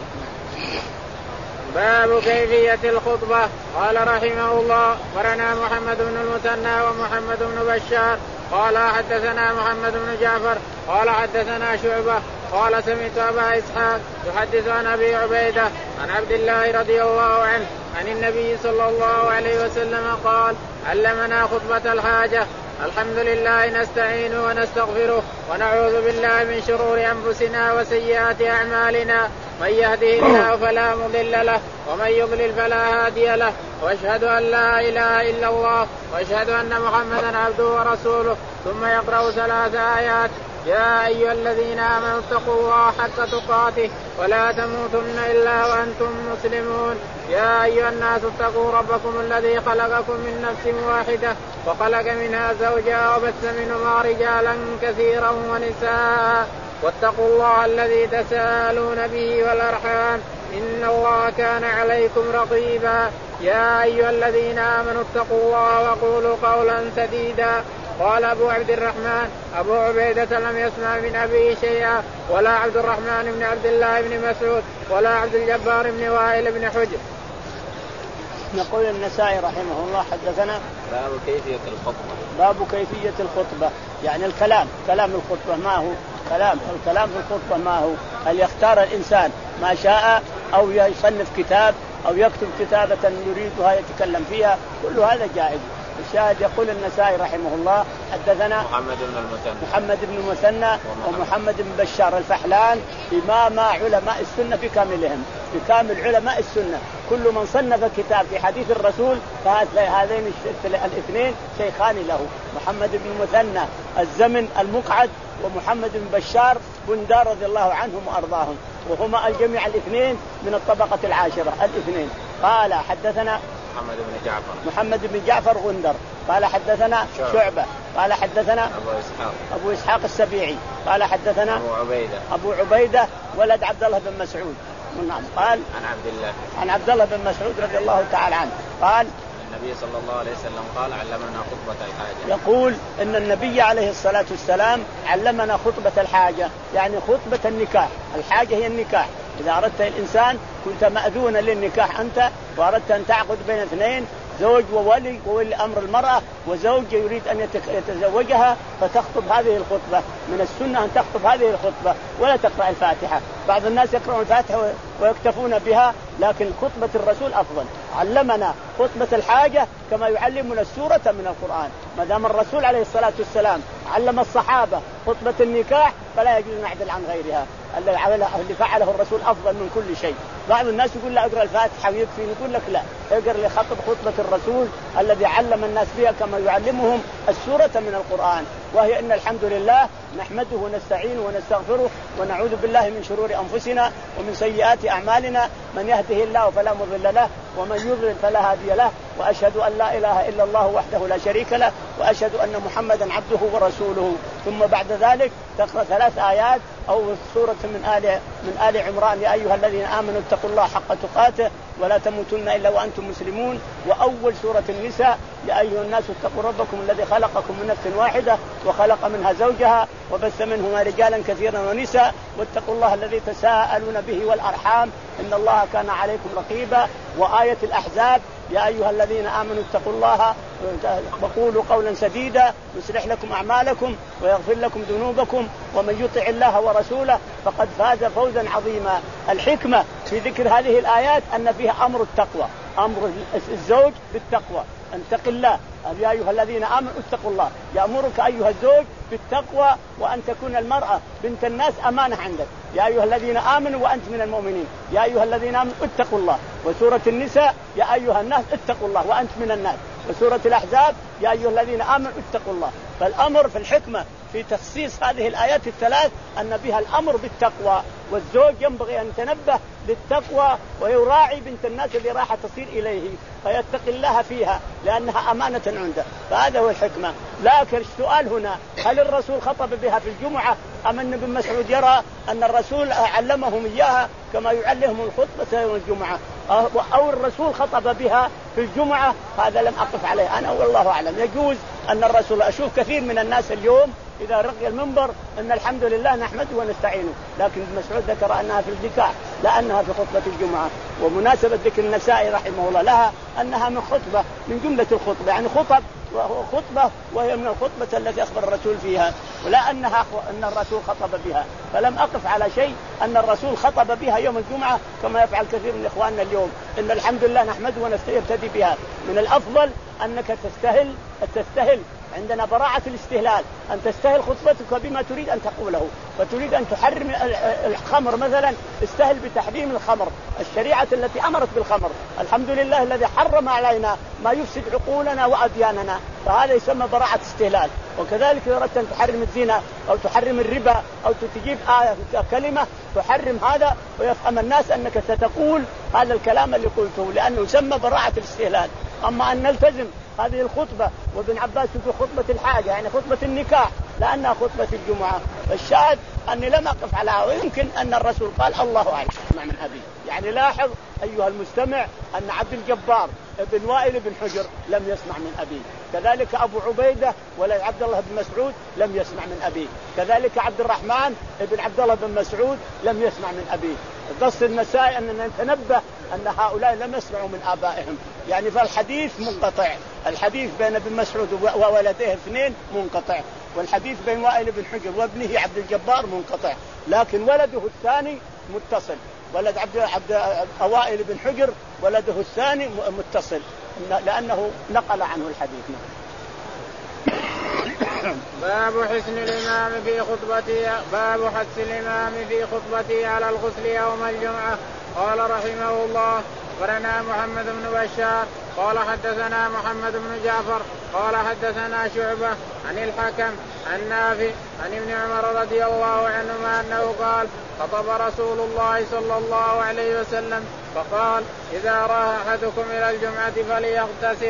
باب كيفية الخطبة. قال رحمه الله قرنا محمد بن المثنى ومحمد بن بشار قال حدثنا محمد بن جعفر قال حدثنا شعبة قال سمعت أبا إسحاق يحدث عن أبي عبيدة عن عبد الله رضي الله عنه عن النبي صلى الله عليه وسلم قال علمنا خطبة الحاجة الحمد لله نستعين ونستغفره ونعوذ بالله من شرور أنفسنا وسيئات أعمالنا من يهده الله فلا مضل له ومن يضلل فلا هادي له واشهد أن لا إله إلا الله واشهد أن محمدا عبده ورسوله. ثم يقرأ ثلاث آيات يا أيها الذين آمنوا اتقوا الله حق تقاته ولا تموتن إلا وأنتم مسلمون يا أيها الناس اتقوا ربكم الذي خلقكم من نفس واحدة وخلق منها زوجها وبث منهما رجالا كثيرا ونساء واتقوا الله الذي تساءلون به والأرحام إن الله كان عليكم رقيبا يا أيها الذين آمنوا اتقوا الله وقولوا قولا سديدا. قال أبو عبد الرحمن أبو عبيدة لم يسمع من أبيه شيئا ولا عبد الرحمن بن عبد الله بن مسعود ولا عبد الجبار بن وائل بن حجر. نقول النسائي رحمه الله حدثنا باب كيفية الخطبة. باب كيفية الخطبة يعني الكلام، كلام الخطبة ما هو كلام، الكلام في الخطبة ما هو، هل يختار الإنسان ما شاء أو يصنف كتاب أو يكتب كتابة يريدها يتكلم فيها، كل هذا جائز. الشاهد يقول النسائي رحمه الله حدثنا محمد بن المثنى محمد بن المثنى ومحمد بن بشار الفحلان إمام علماء السنة بكاملهم، بكامل علماء السنة، كل من صنف كتاب في حديث الرسول فهذين الاثنين شيخان له، محمد بن المثنى الزمن المقعد ومحمد بن بشار بندار رضي الله عنهم وأرضاهم، وهما الجميع الاثنين من الطبقة العاشرة الاثنين. قال حدثنا محمد بن جعفر محمد بن جعفر غندر قال حدثنا شعبة, شعبة قال حدثنا أبو إسحاق أبو إسحاق السبيعي قال حدثنا أبو عبيدة أبو عبيدة ولد عبد الله بن مسعود قال عن عبد الله عن عبد الله بن مسعود رضي الله تعالى عنه قال النبي صلى الله عليه وسلم قال علمنا خطبة الحاجة. يقول إن النبي عليه الصلاة والسلام علمنا خطبة الحاجة، يعني خطبة النكاح، الحاجة هي النكاح، إذا أردت الإنسان كنت مأذونا للنكاح أنت وأردت أن تعقد بين اثنين زوج وولي وولي أمر المرأة وزوج يريد أن يتزوجها فتخطب هذه الخطبة، من السنة أن تخطب هذه الخطبة ولا تقرأ الفاتحة. بعض الناس يقرأون الفاتحة ويكتفون بها، لكن خطبة الرسول أفضل. علمنا خطبة الحاجة كما يعلمنا السورة من القرآن، ما دام الرسول عليه الصلاة والسلام علم الصحابة خطبة النكاح فلا يجوز نعدل عن غيرها، اللي فعله الرسول أفضل من كل شيء. بعض الناس يقول لا اقرأ الفاتحة ويكفي، نقول لك لا، اقرأ لخطب خطبة الرسول الذي علم الناس بها كما يعلمهم السورة من القرآن، وهي إن الحمد لله نحمده ونستعينه ونستغفره ونعوذ بالله من شرور أنفسنا ومن سيئات أعمالنا، من يهده الله فلا مضل له ومن يضلل فلا هادي له، وأشهد أن لا إله إلا الله وحده لا شريك له وأشهد أن محمدا عبده ورسوله. ثم بعد ذلك تقرأ ثلاث آيات أو سورة من آل من آل عمران يا أيها الذين آمنوا اتقوا الله حق تقاته ولا تموتن إلا وأنتم مسلمون، وأول سورة النساء يا أيها الناس اتقوا ربكم الذي خلقكم من نفس واحدة وخلق منها زوجها وبث منهما رجالا كثيرا ونساء واتقوا الله الذي تساءلون به والأرحام إن الله كان عليكم رقيبا. وآية الأحزاب يا أيها الذين آمنوا اتقوا الله وقولوا قولا سديدا يصلح لكم أعمالكم ويغفر لكم ذنوبكم ومن يطع الله ورسوله فقد فاز فوزا عظيما. الحكمة في ذكر هذه الآيات أن فيها أمر التقوى، أمر الزوج بالتقوى، أن اتق الله يا أيها الذين آمنوا اتقوا الله، يأمرك أيها الزوج بالتقوى وأن تكون المرأة بنت الناس أمانة عندك. يا أيها الذين آمنوا وأنت من المؤمنين يا أيها الذين آمنوا اتقوا الله. وسورة النساء يا أيها الناس اتقوا الله وأنت من الناس. وسورة الأحزاب يا أيها الذين آمنوا اتقوا الله. فالأمر في الحكمة في تخصيص هذه الآيات الثلاث أن بها الأمر بالتقوى، والزوج ينبغي أن يتنبه للتقوى ويراعي بنت الناس اللي راح تصير إليه فيتقي الله فيها لأنها أمانة عنده. فهذا هو الحكمة. لكن السؤال هنا هل الرسول خطب بها في الجمعة أم أن ابن مسعود يرى أن الرسول علمهم إياها كما يعلمهم الخطبة يوم الجمعة أو الرسول خطب بها في الجمعة؟ هذا لم أقف عليه أنا والله أعلم. يجوز أن الرسول، أشوف كثير من الناس اليوم إذا رقي المنبر أن الحمد لله نحمده ونستعينه، لكن ابن مسعود ذكر أنها في الزكاة لا أنها في خطبة الجمعة. ومناسبة ذكر النسائي رحمه الله لها أنها من خطبة من جملة الخطبة، يعني خطب وخطبة وهي من الخطبة التي أخبر الرسول فيها، ولا أنها أن الرسول خطب بها. فلم أقف على شيء أن الرسول خطب بها يوم الجمعة كما يفعل كثير من إخواننا اليوم إن الحمد لله نحمده ونستهدي بها. من الأفضل أنك تستهل تستهل عندنا براعة الاستهلال، أن تستهل خطبتك بما تريد أن تقوله. فتريد أن تحرم الخمر مثلا، استهل بتحريم الخمر، الشريعة التي أمرت بالخمر. الحمد لله الذي حرم علينا ما يفسد عقولنا وأدياننا، فهذا يسمى براعة استهلال. وكذلك إذا أردت أن تحرم الزنا أو تحرم الربا أو تجيب آية كلمة تحرم هذا ويفهم الناس أنك ستقول هذا الكلام اللي قلته، لأنه يسمى براعة الاستهلال. أما أن نلتزم هذه الخطبة، وابن عباس في خطبة الحاجة يعني خطبة النكاح لأنها خطبة الجمعة. الشاهد أني لم أقف علىها، ويمكن أن الرسول قال الله أعلم من أبي. يعني لاحظ أيها المستمع أن عبد الجبار ابن وائل بن حجر لم يسمع من أبيه، كذلك أبو عبيدة ولا عبد الله بن مسعود لم يسمع من أبيه، كذلك عبد الرحمن ابن عبد الله بن مسعود لم يسمع من أبيه. قصد النسائي أننا نتنبه أن هؤلاء لم يسمعوا من آبائهم، يعني فالحديث منقطع. الحديث بين ابن مسعود وولده اثنين منقطع، والحديث بين وائل بن حجر وابنه عبد الجبار منقطع، لكن ولده الثاني متصل. ولد عبد عبد وائل بن حجر ولده الثاني متصل لأنه نقل عنه الحديث. باب حسن الإمام في خطبته باب حث الإمام في خطبته على الغسل يوم الجمعة. قال رحمه الله أخبرنا محمد بن بشار قال حدثنا محمد بن جعفر قال حدثنا شعبة عن الحكم عن نافع عن ابن عمر رضي الله عنهما أنه قال خطب رسول الله صلى الله عليه وسلم فقال إذا راح أحدكم إلى الجمعة فليغتسل.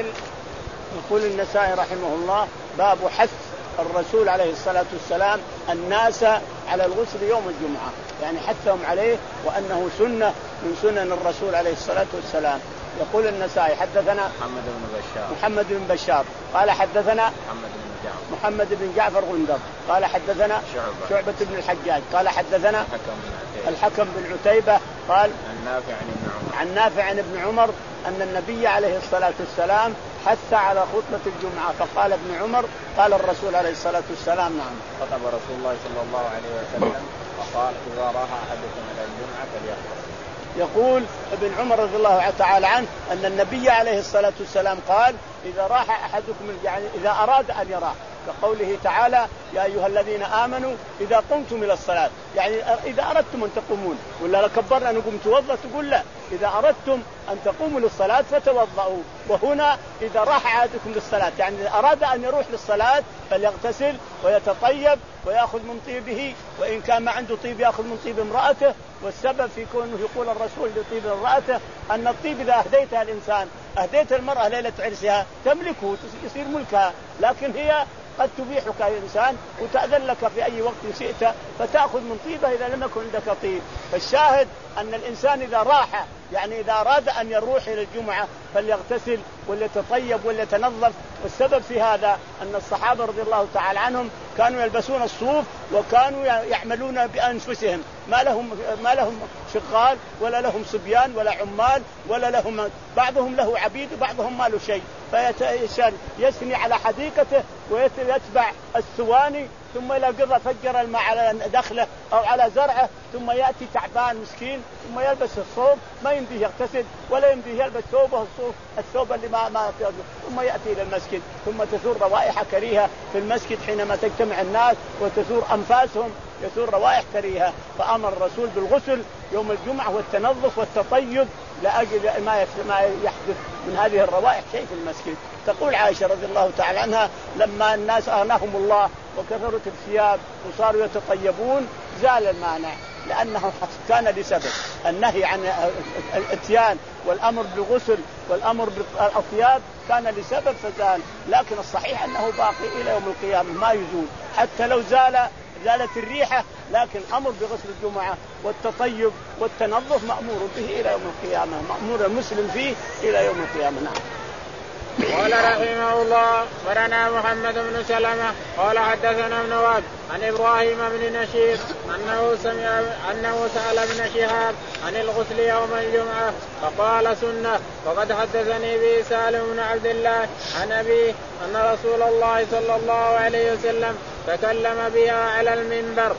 يقول النسائي رحمه الله باب حث الرسول عليه الصلاة والسلام الناس على الغسل يوم الجمعة، يعني حثهم عليه وأنه سنة من سنن الرسول عليه الصلاة والسلام. يقول النسائي حدثنا محمد بن بشار محمد بن بشار قال حدثنا محمد بن جعفر محمد بن جعفر غندر قال حدثنا شعبة, شعبة بن الحجاج قال حدثنا الحكم, الحكم بن عتيبة قال عن نافع عن ابن عمر عن نافع عن ابن عمر أن النبي عليه الصلاة والسلام حث على خطبة الجمعة. فقال ابن عمر قال الرسول عليه الصلاة والسلام نعم خطب رسول الله صلى الله عليه وسلم وقال إذا راح أحدكم إلى الجمعة فليغتسل. يقول ابن عمر رضي الله تعالى عنه أن النبي عليه الصلاة والسلام قال إذا راح أحدكم يعني إذا أراد أن يراه، كقوله تعالى يا أيها الذين آمنوا إذا قمتم إلى الصلاة، يعني إذا أردتم أن تقومون، ولا لكبرنا نقوم توضأ تقول لا، إذا أردتم أن تقوموا للصلاة فتوضأوا. وهنا إذا راح أحدكم للصلاة يعني إذا أراد أن يروح للصلاة فليغتسل ويتطيب ويأخذ من طيبه، وإن كان ما عنده طيب يأخذ من طيب امرأته. والسبب في كونه يقول الرسول لطيب امرأته أن الطيب إذا أهديتها الإنسان أهديت المرأة ليلة عرسها تملكه يصير ملكها، لكن هي قد تبيحك الإنسان وتأذن لك في أي وقت شئت فتأخذ من طيبه إذا لم يكن عندك طيب. فالشاهد أن الإنسان إذا راح يعني إذا أراد أن يروح إلى الجمعة فليغتسل وليتطيب وليتنظف. والسبب في هذا أن الصحابة رضي الله تعالى عنهم كانوا يلبسون الصوف وكانوا يعملون بأنفسهم، ما لهم ما لهم شغال ولا لهم صبيان ولا عمال ولا لهم، بعضهم له عبيد وبعضهم ما له شيء، فيسني على حديقته ويتبع السواني ثم يلقى فجر الماء على دخله أو على زرعه، ثم يأتي تعبان مسكين ثم يلبس الصوب ما يمديه يغتسل ولا يمديه يلبس ثوبه الصوب الثوب اللي ما ما ثم يأتي إلى المسجد، ثم تثور روائح كريهة في المسجد حينما تجتمع الناس وتثور أنفاسهم يثور روائح كريهة. فأمر الرسول بالغسل يوم الجمعة والتنظف والتطيب لأجل ما يحدث من هذه الروائح شيء في المسجد. تقول عائشة رضي الله تعالى عنها لما الناس أغناهم الله وكثرت الثياب وصاروا يتطيبون زال المانع، لأنه كان لسبب النهي عن الاتيان والأمر بالغسل والأمر بالثياب كان لسبب فزال، لكن الصحيح أنه باقي إلى يوم القيامة ما يزول حتى لو زال زالت الريحة، لكن أمر بغسل الجمعة والتطيب والتنظف مأمور به إلى يوم القيامة، مأمور المسلم فيه إلى يوم القيامة. نعم. قال رحمه الله أخبرنا محمد بن سلمة قال حدثنا ابن وهب عن إبراهيم بن نشيط أنه سمع أنه سأل ابن شهاب عن الغسل يوم الجمعة فقال سنة. وقد حدثني به سالم بن عبد الله عن أبيه أن رسول الله صلى الله عليه وسلم تكلم بها على المنبر.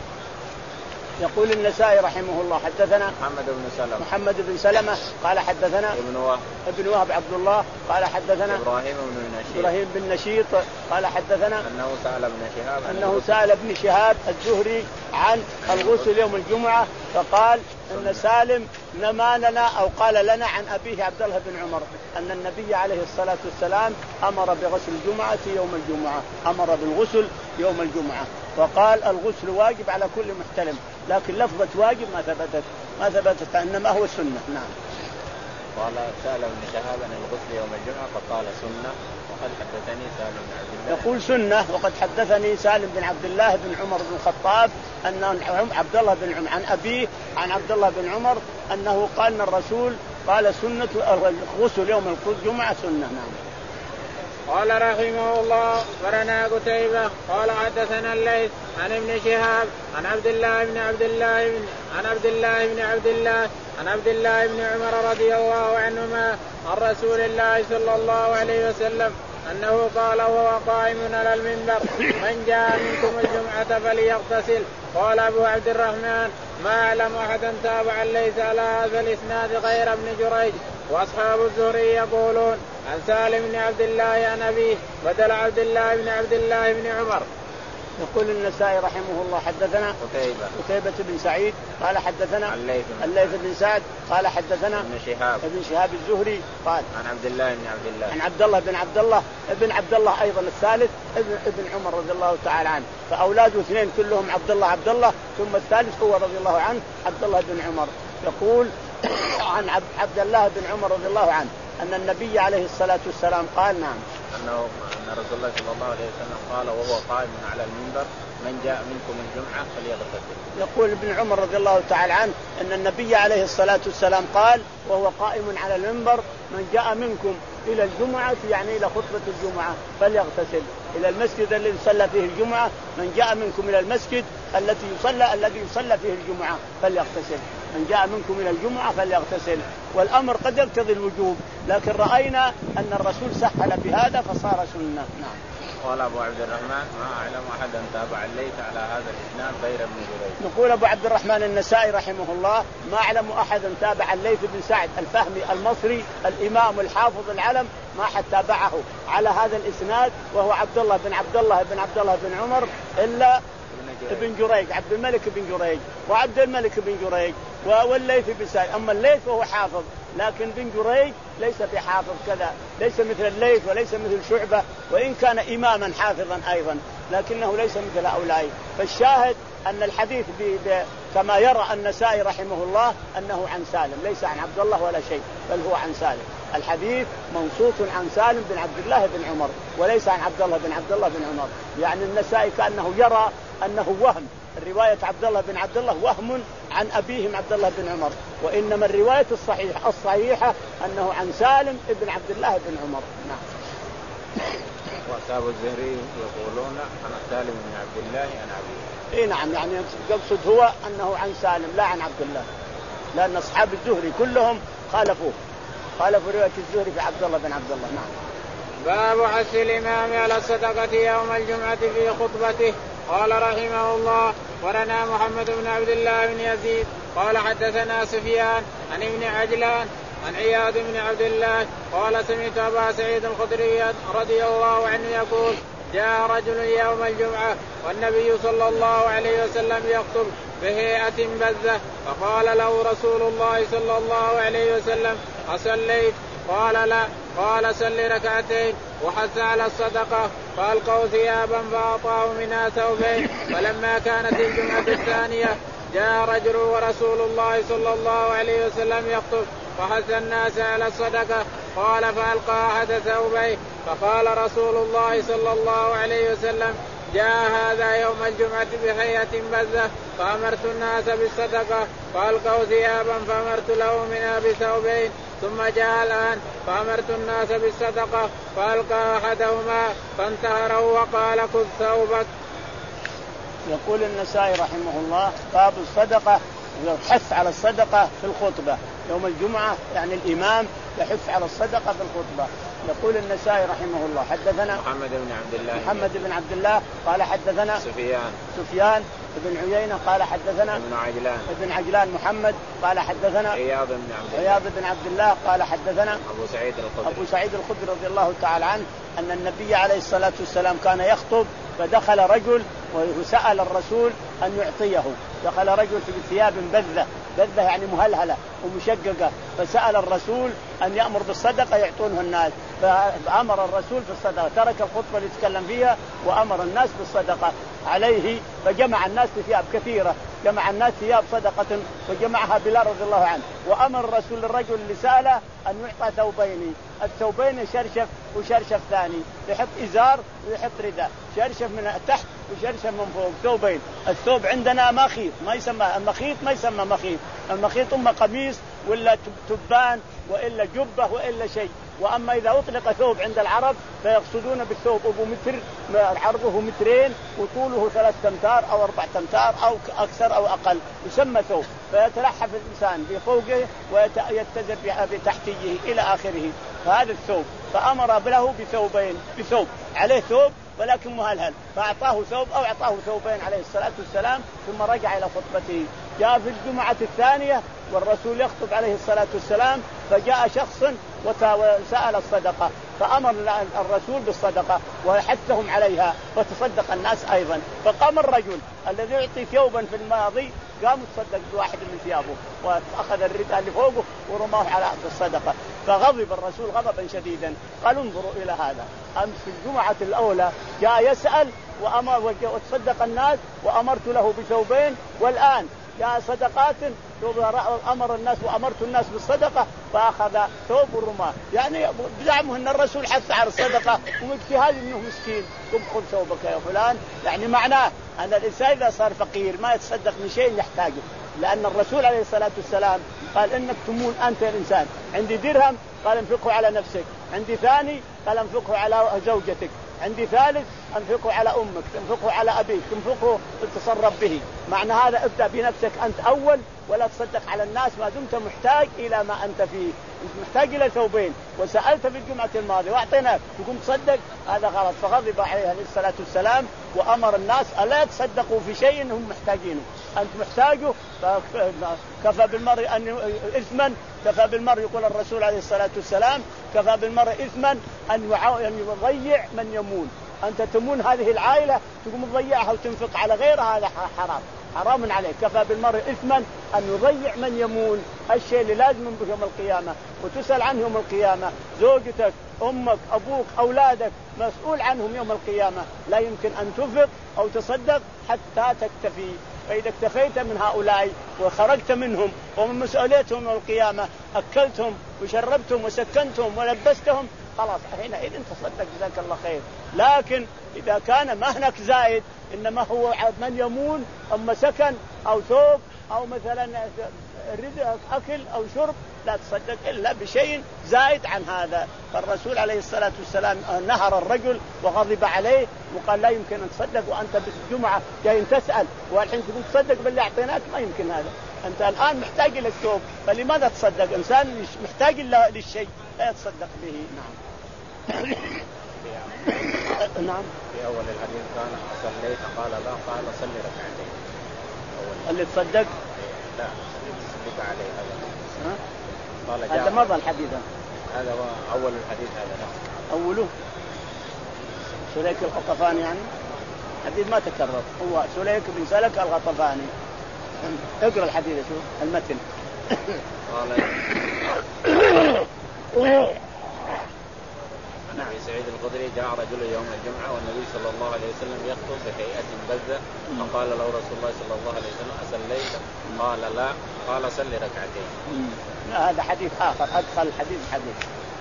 يقول النسائي رحمه الله حدثنا محمد بن سلمة محمد بن سلمة قال حدثنا ابن وهب ابن وهب عبد الله قال حدثنا إبراهيم بن نشيط إبراهيم بن نشيط قال حدثنا أنه سأل ابن شهاب أنه سأل ابن شهاب الزهري عن الغسل يوم الجمعة فقال أن سالم نما لنا أو قال لنا عن أبيه عبد الله بن عمر أن النبي عليه الصلاة والسلام أمر بغسل الجمعة يوم الجمعة، أمر بالغسل يوم الجمعة وقال الغسل واجب على كل محتلم، لكن لفظة واجب ما ثبتت ما ثبتت إنما هو سنة. نعم. قال سأل ابن شهاب عن الغسل يوم الجمعة فقال سنة. وقد حدثني سالم بن عبد الله يقول سنة. وقد حدثني سالم بن عبد الله بن عمر بن الخطاب أن عبد الله بن عمر عن أبيه عن عبد الله بن عمر أنه قال أن الرسول قال سنة الغسل يوم الجمعة سنة. نعم. قال رحمه الله أخبرنا قتيبة قال حدثنا الليث عن ابن شهاب عن عبد الله بن عبد الله بن عن عبد الله بن عبد الله عن عبد الله بن عمر رضي الله عنهما عن رسول الله صلى الله عليه وسلم أنه قال وهو قائم على المنبر من جاء منكم الجمعة فليغتسل. قال أبو عبد الرحمن ما أعلم أحدا تابع ليس على هذا الإسناد غير ابن جريج. وأصحاب الزهري يقولون عن سالم بن عبد الله عن أبيه بدل عبد الله بن عبد الله بن عمر. يقول النسائي رحمه الله حدثنا قتيبة قتيبة بن سعيد قال حدثنا الليث الليث بن سعد قال حدثنا ابن شهاب ابن شهاب الزهري قال عن عبد الله بن عبد الله عن عبد الله بن عبد الله ابن عبد الله أيضا الثالث ابن ابن عمر رضي الله تعالى عنه، فأولاده اثنين كلهم عبد الله عبد الله ثم الثالث هو رضي الله عنه عبد الله بن عمر. يقول عن عبد الله بن عمر رضي الله عنه أن النبي عليه الصلاة والسلام قال نعم أنه أن رسول الله صلى الله عليه وسلم قال وهو قائم على المنبر من جاء منكم الجمعة فليغتسل. يقول ابن عمر رضي الله تعالى عنه أن النبي عليه الصلاة والسلام قال وهو قائم على المنبر من جاء منكم إلى الجمعة يعني إلى خطبة الجمعة فليغتسل، إلى المسجد الذي يصلى فيه الجمعة من جاء منكم إلى المسجد التي يصلى الذي يصلى فيه الجمعة فليغتسل، من جاء منكم إلى الجمعة فليغتسل. والأمر قد يقتضي الوجوب لكن رأينا أن الرسول سهل بهذا فصار سنة. نعم. قال أبو عبد الرحمن ما أعلم أحدا تابع الليث على هذا الإسناد غير ابن جريج. نقول أبو عبد الرحمن النسائي رحمه الله ما أعلم أحدا تابع الليث بن سعد الفهمي المصري الإمام الحافظ العلم ما حد تابعه على هذا الإسناد وهو عبد الله بن عبد الله بن عبد الله بن عمر إلا ابن جريج عبد الملك بن جريج وعبد الملك بن جريج والليث بن سعد. أما الليث فهو حافظ لكن بن جريج ليس بحافظ كذا، ليس مثل الليث وليس مثل شعبة وإن كان إماما حافظا أيضا لكنه ليس مثل هؤلاء. فالشاهد أن الحديث كما يرى النسائي رحمه الله أنه عن سالم ليس عن عبد الله ولا شيء بل هو عن سالم. الحديث منصوص عن سالم بن عبد الله بن عمر وليس عن عبد الله بن عبد الله بن عمر. يعني النسائي كأنه يرى أنه وهم الرواية عبد الله بن عبد الله وهم عن أبيهم عبد الله بن عمر، وإنما الرواية الصحيحة الصحيحة أنه عن سالم ابن عبد الله بن عمر. نعم. وأصحاب الزهري يقولون عن سالم بن عبد الله عن أبيه. إيه نعم يعني يقصد هو أنه عن سالم لا عن عبد الله، لأن أصحاب الزهري كلهم خالفوه خالفوا رواية الزهري في عبد الله بن عبد الله. نعم. باب حث الإمام على الصدقة يوم الجمعة في خطبته. قال رحمه الله ولنا محمد بن عبد الله بن يزيد قال حدثنا سفيان عن ابن عجلان عن عياض بن عبد الله قال سمعت أبا سعيد الخدري رضي الله عنه يقول جاء رجل يوم الجمعة والنبي صلى الله عليه وسلم يخطب بهيئة بزة فقال له رسول الله صلى الله عليه وسلم أصليت؟ قال لا. قال صل ركعتين وحث على الصدقة فألقوا ثيابا فأعطاه منها ثوبين. فلما كانت الجمعة الثانية جاء رجل ورسول الله صلى الله عليه وسلم يخطب فحث الناس على الصدقة قال فألقى أحد ثوبيه فقال رسول الله صلى الله عليه وسلم جاء هذا يوم الجمعة بهيئة بزة فأمرت الناس بالصدقة فألقوا ثيابا فأمرت له منها بثوبين ثم جاء الآن فأمرت الناس بالصدقة فألقى أحدهما فانتهره وقال خذ ثوبك. يقول النسائي رحمه الله باب الصدقة يحث على الصدقة في الخطبة يوم الجمعة، يعني الإمام يحث على الصدقة في الخطبة. يقول النسائي رحمه الله حدثنا محمد بن عبد الله محمد بن عبد الله قال حدثنا سفيان سفيان بن عيينة قال حدثنا ابن عجلان ابن عجلان محمد قال حدثنا عياض بن عبد الله عياض بن عبد الله قال حدثنا أبو سعيد الخدري أبو سعيد الخدري رضي الله تعالى عنه أن النبي عليه الصلاة والسلام كان يخطب فدخل رجل وسأل الرسول أن يعطيه. دخل رجل في ثياب بذة بذة يعني مهلهلة ومشققة فسأل الرسول أن يأمر بالصدقة يعطونه الناس فأمر الرسول في الصدقة ترك الخطبة اللي يتكلم فيها وأمر الناس بالصدقة عليه فجمع الناس ثياب كثيرة جمع الناس ثياب صدقة وجمعها بلال رضي الله عنه وأمر الرسول الرجل اللي سأله أن يعطى ثوبين الثوبين شرشف وشرشف ثاني يحط إزار ويحط رداء شرشف من تحت وشرشف من فوق ثوبين. الثوب عندنا مخيط ما يسمى المخيط ما يسمى مخيط المخيط أما قميص ولا تبان وإلا جبة وإلا شيء. وأما إذا أطلق ثوب عند العرب فيقصدون بالثوب أبو متر عرضه مترين وطوله ثلاث أمتار أو أربعة أمتار أو أكثر أو أقل يسمى ثوب فيتلحف الإنسان بفوقه ويتزر بتحتيه إلى آخره فهذا الثوب. فأمر له بثوبين بثوب عليه ثوب ولكن مهلهل فأعطاه ثوب أو أعطاه ثوبين عليه الصلاة والسلام ثم رجع إلى خطبته. جاء في الجمعة الثانية والرسول يخطب عليه الصلاة والسلام فجاء شخص وسأل الصدقة فأمر الرسول بالصدقة وحثهم عليها وتصدق الناس أيضا. فقام الرجل الذي يعطي ثوبا في الماضي قام تصدق بواحد من ثيابه وأخذ الرداء اللي فوقه ورماه على الصدقة فغضب الرسول غضبا شديدا. قال انظروا إلى هذا أمس في الجمعة الأولى جاء يسأل وأمر وتصدق الناس وأمرت له بثوبين والآن جاء صدقات أمر الناس وأمرت الناس بالصدقة فأخذ ثوب الرماه. يعني بزعمه أن الرسول حث على الصدقة واجتهاد أنه مسكين قم خذ ثوبك يا فلان. يعني معناه أن الإنسان إذا صار فقير ما يتصدق من شيء يحتاجه لأن الرسول عليه الصلاة والسلام قال إنك تمون أنت الإنسان عندي درهم قال انفقه على نفسك عندي ثاني قال انفقه على زوجتك عندي ثالث انفقه على أمك تنفقه على أبيك تنفقه تتصرف به. معنى هذا ابدأ بنفسك أنت أول ولا تصدق على الناس ما دمت محتاج إلى ما أنت فيه. محتاج إلى ثوبين وسألت في الجمعة الماضية وأعطيناك تقوم تصدق هذا غلط. فغضب عليه عليه الصلاة والسلام وأمر الناس ألا يتصدقوا في شيء هم محتاجينه. أنت محتاجه كفى بالمرء أن إثما كفى بالمرء يقول الرسول عليه الصلاة والسلام كفى بالمرء إثما أن يضيع من يمون. أنت تمون هذه العائلة تقوم تضيعها وتنفق على غيرها هذا حرام حرام عليك. كفى بالمرء إثما أن يضيع من يمون. الشيء اللي لازم به يوم القيامة وتسأل عنه يوم القيامة زوجتك أمك أبوك أولادك مسؤول عنهم يوم القيامة. لا يمكن أن تنفق أو تصدق حتى تكتفي. فإذا اكتفيت من هؤلاء وخرجت منهم ومن مسؤوليتهم يوم القيامة أكلتهم وشربتهم وسكنتهم ولبستهم خلاص حينئذ تصدق جزاك الله خير. لكن إذا كان ما هناك زائد إنما هو من يمون أما سكن أو ثوب أو مثلا أكل أو شرب لا تصدق إلا بشيء زائد عن هذا. فالرسول عليه الصلاة والسلام نهر الرجل وغضب عليه وقال لا يمكن أن تصدق وأنت بالجمعة جاي تسأل والحين تقول تصدق باللي أعطيناك ما يمكن هذا. أنت الآن محتاج إلى الثوب فلماذا تصدق؟ إنسان محتاج إلا للشيء لا يتصدق به. نعم. نعم. في أول الحديث قال صليت قال لا قال صل ركعتين. اللي تصدق؟ لا صدق عليه هذا. قال هذا مضى الحديث. هذا هو أول الحديث هذا نفسه. أوله سليك الغطفاني يعني حديث ما تكرر هو سليك بن سلك الغطفاني. اقرأ الحديث شوف المتن. قال عن ابي سعيد الخدري جاء رجل يوم الجمعه والنبي صلى الله عليه وسلم يخطب بهيئه بذه فقال له رسول الله صلى الله عليه وسلم اصليت؟ قال لا قال صل ركعتين. لا هذا حديث اخر ادخل الحديث حديث.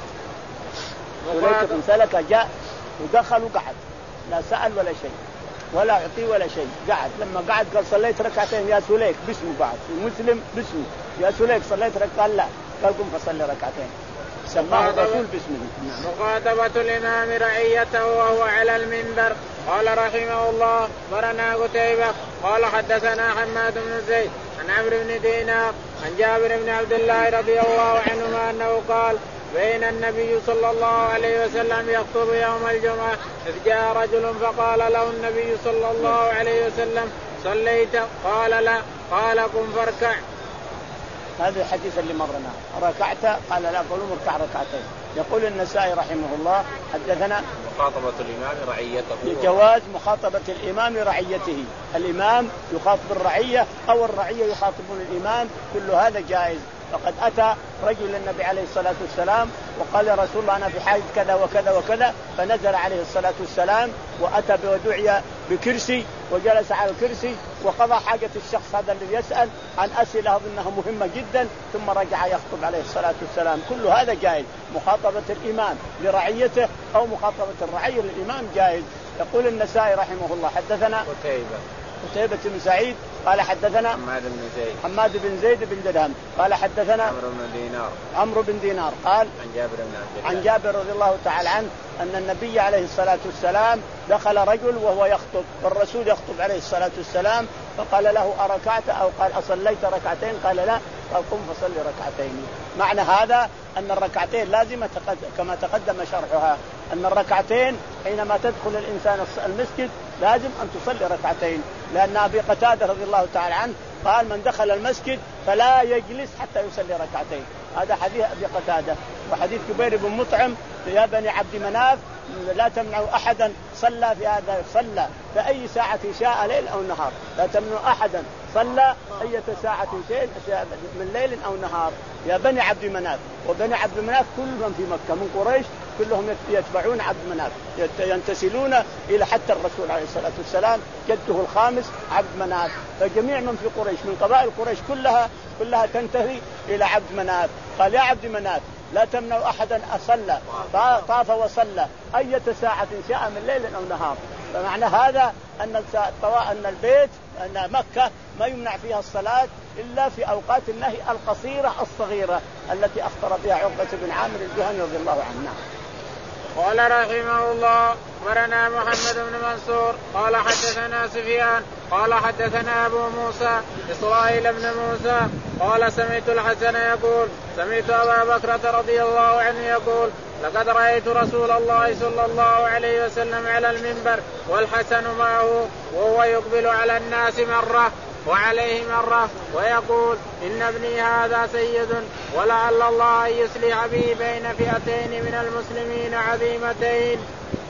سليك بن سلك جاء ودخل وقعد لا سأل ولا شيء ولا اعطي ولا شيء قعد. لما قعد قال صليت ركعتين يا سليك باسمه بعد مسلم باسمه يا سليك صليت ركعتين قال لا قال قم فصلي ركعتين سماه الرسول باسمه. مخاطبة الإمام رعيته وهو على المنبر. قال رحمه الله برنا قتيبة قال حدثنا حماد بن زيد عن عمرو بن دينار عن جابر بن عبد الله رضي الله عنهما أنه قال بين النبي صلى الله عليه وسلم يخطب يوم الجمعة إذ جاء رجل فقال له النبي صلى الله عليه وسلم صليت؟ قال لا قال قم فاركع. هذا الحديث اللي مرنا ركعت قال لا قولوا اركع ركعتين. يقول النسائي رحمه الله حدثنا مخاطبة الإمام رعيته جواز مخاطبة الإمام رعيته. الإمام يخاطب الرعية أو الرعية يخاطبون الإمام كل هذا جائز. فقد أتى رجل النبي عليه الصلاة والسلام وقال يا رسول الله أنا في حاجة كذا وكذا وكذا فنزل عليه الصلاة والسلام وأتى ودعي بكرسي وجلس على الكرسي وقضى حاجة الشخص هذا الذي يسأل عن أسئلة أظنها مهمة جدا ثم رجع يخطب عليه الصلاة والسلام. كل هذا جائز. مخاطبة الإمام لرعيته أو مخاطبة الرعية للإمام جائز. يقول النسائي رحمه الله حدثنا قتيبة قتيبة بن سعيد قال حدثنا حماد بن زيد حماد بن زيد بن درهم قال حدثنا عمرو بن دينار عمرو بن دينار قال عن جابر بن عبد الله عن جابر رضي الله تعالى عنه أن النبي عليه الصلاة والسلام دخل رجل وهو يخطب والرسول يخطب عليه الصلاة والسلام فقال له أركعت أو قال أصليت ركعتين؟ قال لا قال قم فصلي ركعتين. معنى هذا أن الركعتين لازم كما تقدم شرحها أن الركعتين حينما تدخل الإنسان المسجد لازم أن تصلي ركعتين. لأن أبي قتادة رضي الله تعالى عنه قال من دخل المسجد فلا يجلس حتى يصلي ركعتين. هذا حديث أبي قتادة. وحديث جبير بن مطعم يا بني عبد مناف لا تمنعوا أحدا صلى في هذا صلى في أي ساعة شاء ليل أو نهار. لا تمنعوا أحدا صلى أي ساعة شاء من ليل أو نهار يا بني عبد مناف. وبني عبد مناف كلهم في مكة من قريش كلهم يتبعون عبد مناف ينتسلون إلى حتى الرسول عليه الصلاة والسلام جده الخامس عبد مناف. فجميع من في قريش من قبائل قريش كلها كلها تنتهي إلى عبد مناف. قال يا عبد مناف لا تمنع أحدا أصلى طاف وصلى أي ساعة شاء من ليل أو نهار. فمعنى هذا أن أن البيت أن مكة ما يمنع فيها الصلاة إلا في أوقات النهي القصيرة الصغيرة التي أخبر بها عقبة بن عامر الجهني رضي الله عنه. قال رحمه الله مرنا محمد بن منصور قال حدثنا سفيان قال حدثنا أبو موسى إسرائيل بن موسى قال سمعت الحسن يقول سمعت أبا بكرة رضي الله عنه يقول لقد رأيت رسول الله صلى الله عليه وسلم على المنبر والحسن معه وهو يقبل على الناس مرة وعليه مرة ويقول إن ابني هذا سيد ولعل الله أن يصلح به بين فئتين من المسلمين عظيمتين.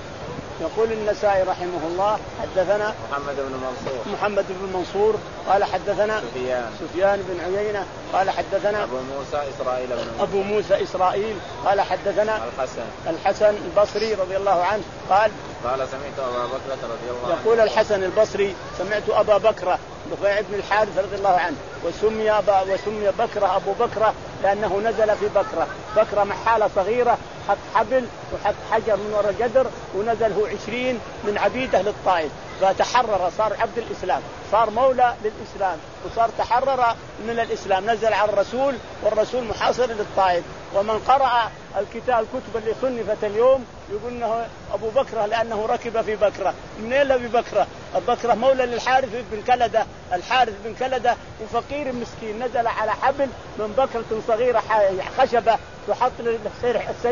يقول النسائي رحمه الله حدثنا محمد بن منصور محمد بن منصور قال حدثنا سفيان سفيان بن عيينة قال حدثنا أبو موسى إسرائيل بن أبو موسى إسرائيل قال حدثنا الحسن الحسن البصري رضي الله عنه قال قال سمعت أبا بكرة رضي الله عنه يقول الحسن البصري سمعت أبا بكرة رفيع بن الحارث رضي الله عنه وسمي وسمي بكرة أبو بكرة لأنه نزل في بكرة. بكرة محالة صغيرة حط حبل وحط حجر من وراء جدر ونزل هو عشرين من عبيده للطائف فتحرر صار عبد الإسلام صار مولى للإسلام وصار تحرر من الإسلام نزل على الرسول والرسول محاصر للطائف. ومن قرأ الكتاب الكتب اللي صنفت اليوم يقول انه ابو بكرة لانه ركب في بكرة. من اين بكرة؟ بكرة مولى للحارث بن كلدة. الحارث بن كلدة وفقير مسكين نزل على حبل من بكرة صغيرة خشبة تحط للسرير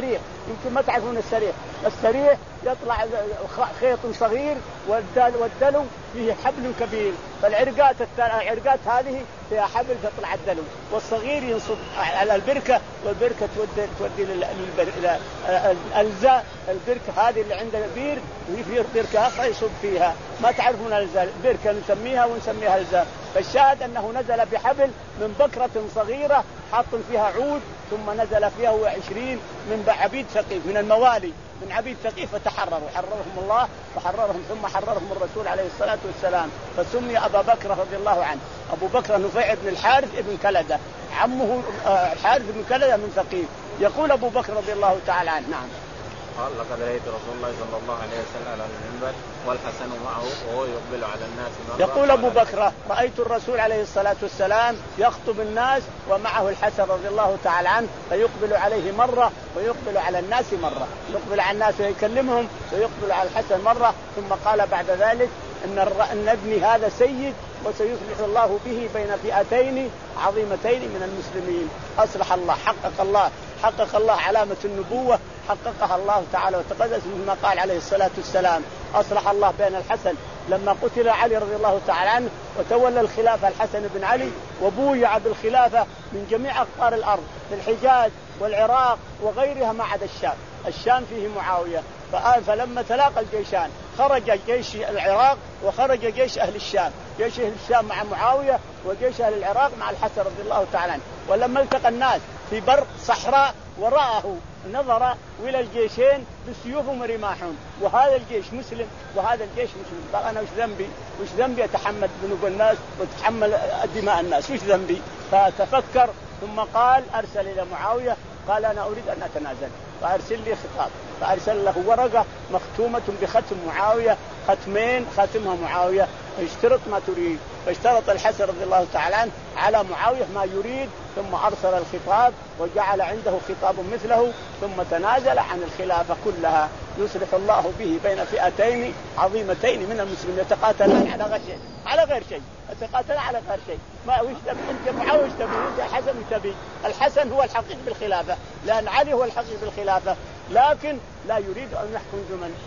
يمكن ما تعرفون السريح. السريح يطلع خيط صغير والدلو فيه حبل كبير، فالعرقات العرقات هذه فيها حبل تطلع الدلو، والصغير ينصب على البركة، والبركة تودي تودي إلى الألزاء. البركة هذه اللي عندنا بير وفي بركة أخرى يصب فيها، ما تعرفون الألزاء، البركة نسميها ونسميها ألزاء. فالشاهد أنه نزل بحبل من بكرة صغيرة حاط فيها عود، ثم نزل فيها وعشرين من عبيد ثقيف من الموالي من عبيد ثقيف فتحرروا، حررهم الله وحررهم، ثم حررهم الرسول عليه الصلاة والسلام، فسمي أبا بكر رضي الله عنه. أبو بكر نفيع بن الحارث بن كلدة، عمه الحارث بن كلدة من ثقيف. يقول أبو بكر رضي الله تعالى عنه: نعم قال لقد رأيت رسول الله صلى الله عليه وسلم على المنبر والحسن معه وهو يقبل على الناس مرة. يقول أبو بكر: رأيت الرسول عليه الصلاة والسلام يخطب الناس ومعه الحسن رضي الله تعالى عنه، فيقبل عليه مرة ويقبل على الناس مرة، يقبل على الناس ويكلمهم ويقبل على الحسن مرة. ثم قال بعد ذلك إن, إن ابني هذا سيد وسيصلح الله به بين فئتين عظيمتين من المسلمين. أصلح الله، حقق الله حقق الله علامة النبوة، حققها الله تعالى وتقدس، مما قال عليه الصلاة والسلام: أصلح الله بين الحسن لما قتل علي رضي الله تعالى عنه وتولى الخلافة الحسن بن علي، وبويع بالخلافة من جميع أقطار الأرض في الحجاز والعراق وغيرها ما عدا الشام. الشام فيه معاوية، فلما تلاقى الجيشان خرج جيش العراق وخرج جيش أهل الشام، جيش أهل الشام مع معاوية وجيش أهل العراق مع الحسن رضي الله تعالى عنه. ولما التقى الناس في بر صحراء ورآه نظر إلى الجيشين بسيوفهم ورماحهم، وهذا الجيش مسلم وهذا الجيش مسلم. قال: أنا وش ذنبي وش ذنبي أتحمل ذنوب الناس وتحمل دماء الناس، وش ذنبي؟ فتفكر ثم قال، أرسل إلى معاوية قال: أنا أريد أن أتنازل، فأرسل لي خطاب، فأرسل له ورقة مختومة بختم معاوية، ختمين ختمها معاوية، اشترط ما تريد. فاشترط الحسن رضي الله تعالى عنه على معاوية ما يريد، ثم أرسل الخطاب وجعل عنده خطاب مثله، ثم تنازل عن الخلافة كلها. يصلح الله به بين فئتين عظيمتين من المسلمين يتقاتلان على غير شيء على غير شيء يتقاتلان على غير شيء. ما وش تبي أنت معاوية؟ وش تبي أنت حسن؟ تبي الحسن هو الحقيقي بالخلافة، لأن علي هو الحقيقي بالخلافة، لكن لا يريد أن يحكم بمن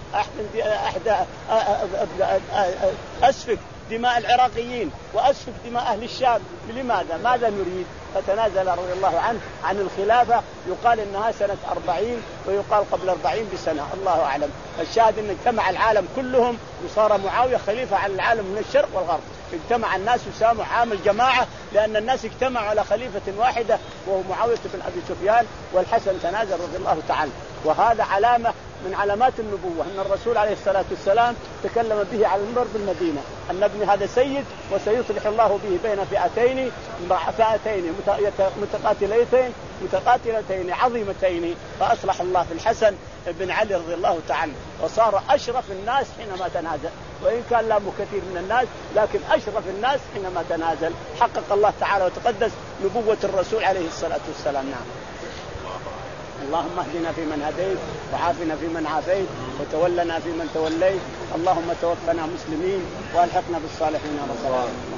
أحد أسفك دماء العراقيين وأسفك دماء أهل الشام. لماذا؟ ماذا نريد؟ فتنازل رضي الله عنه عن الخلافة. يقال إنها سنة أربعين ويقال قبل أربعين بسنة، الله أعلم. الشاهد أن اجتمع العالم كلهم وصار معاوية خليفة على العالم من الشرق والغرب. اجتمع الناس وساموا عامل جماعة، لأن الناس اجتمعوا على خليفة واحدة وهو معاوية بن أبي سفيان، والحسن تنازل رضي الله تعالى. وهذا علامة من علامات النبوة أن الرسول عليه الصلاة والسلام تكلم به على المنبر بالمدينة أن ابن هذا سيد وسيصلح الله به بين فئتين فئتين متقاتلتين متقاتلتين عظيمتين. فأصلح الله في الحسن بن علي رضي الله تعالى، وصار أشرف الناس حينما تنازل، وإن كان لا كثير من الناس لكن أشرف الناس حينما تنازل. حقق الله تعالى وتقدس نبوة الرسول عليه الصلاة والسلام. نعم. اللهم اهدنا فيمن هديت وعافنا فيمن عافيت وتولنا فيمن توليت. اللهم توفنا مسلمين والحقنا بالصالحين.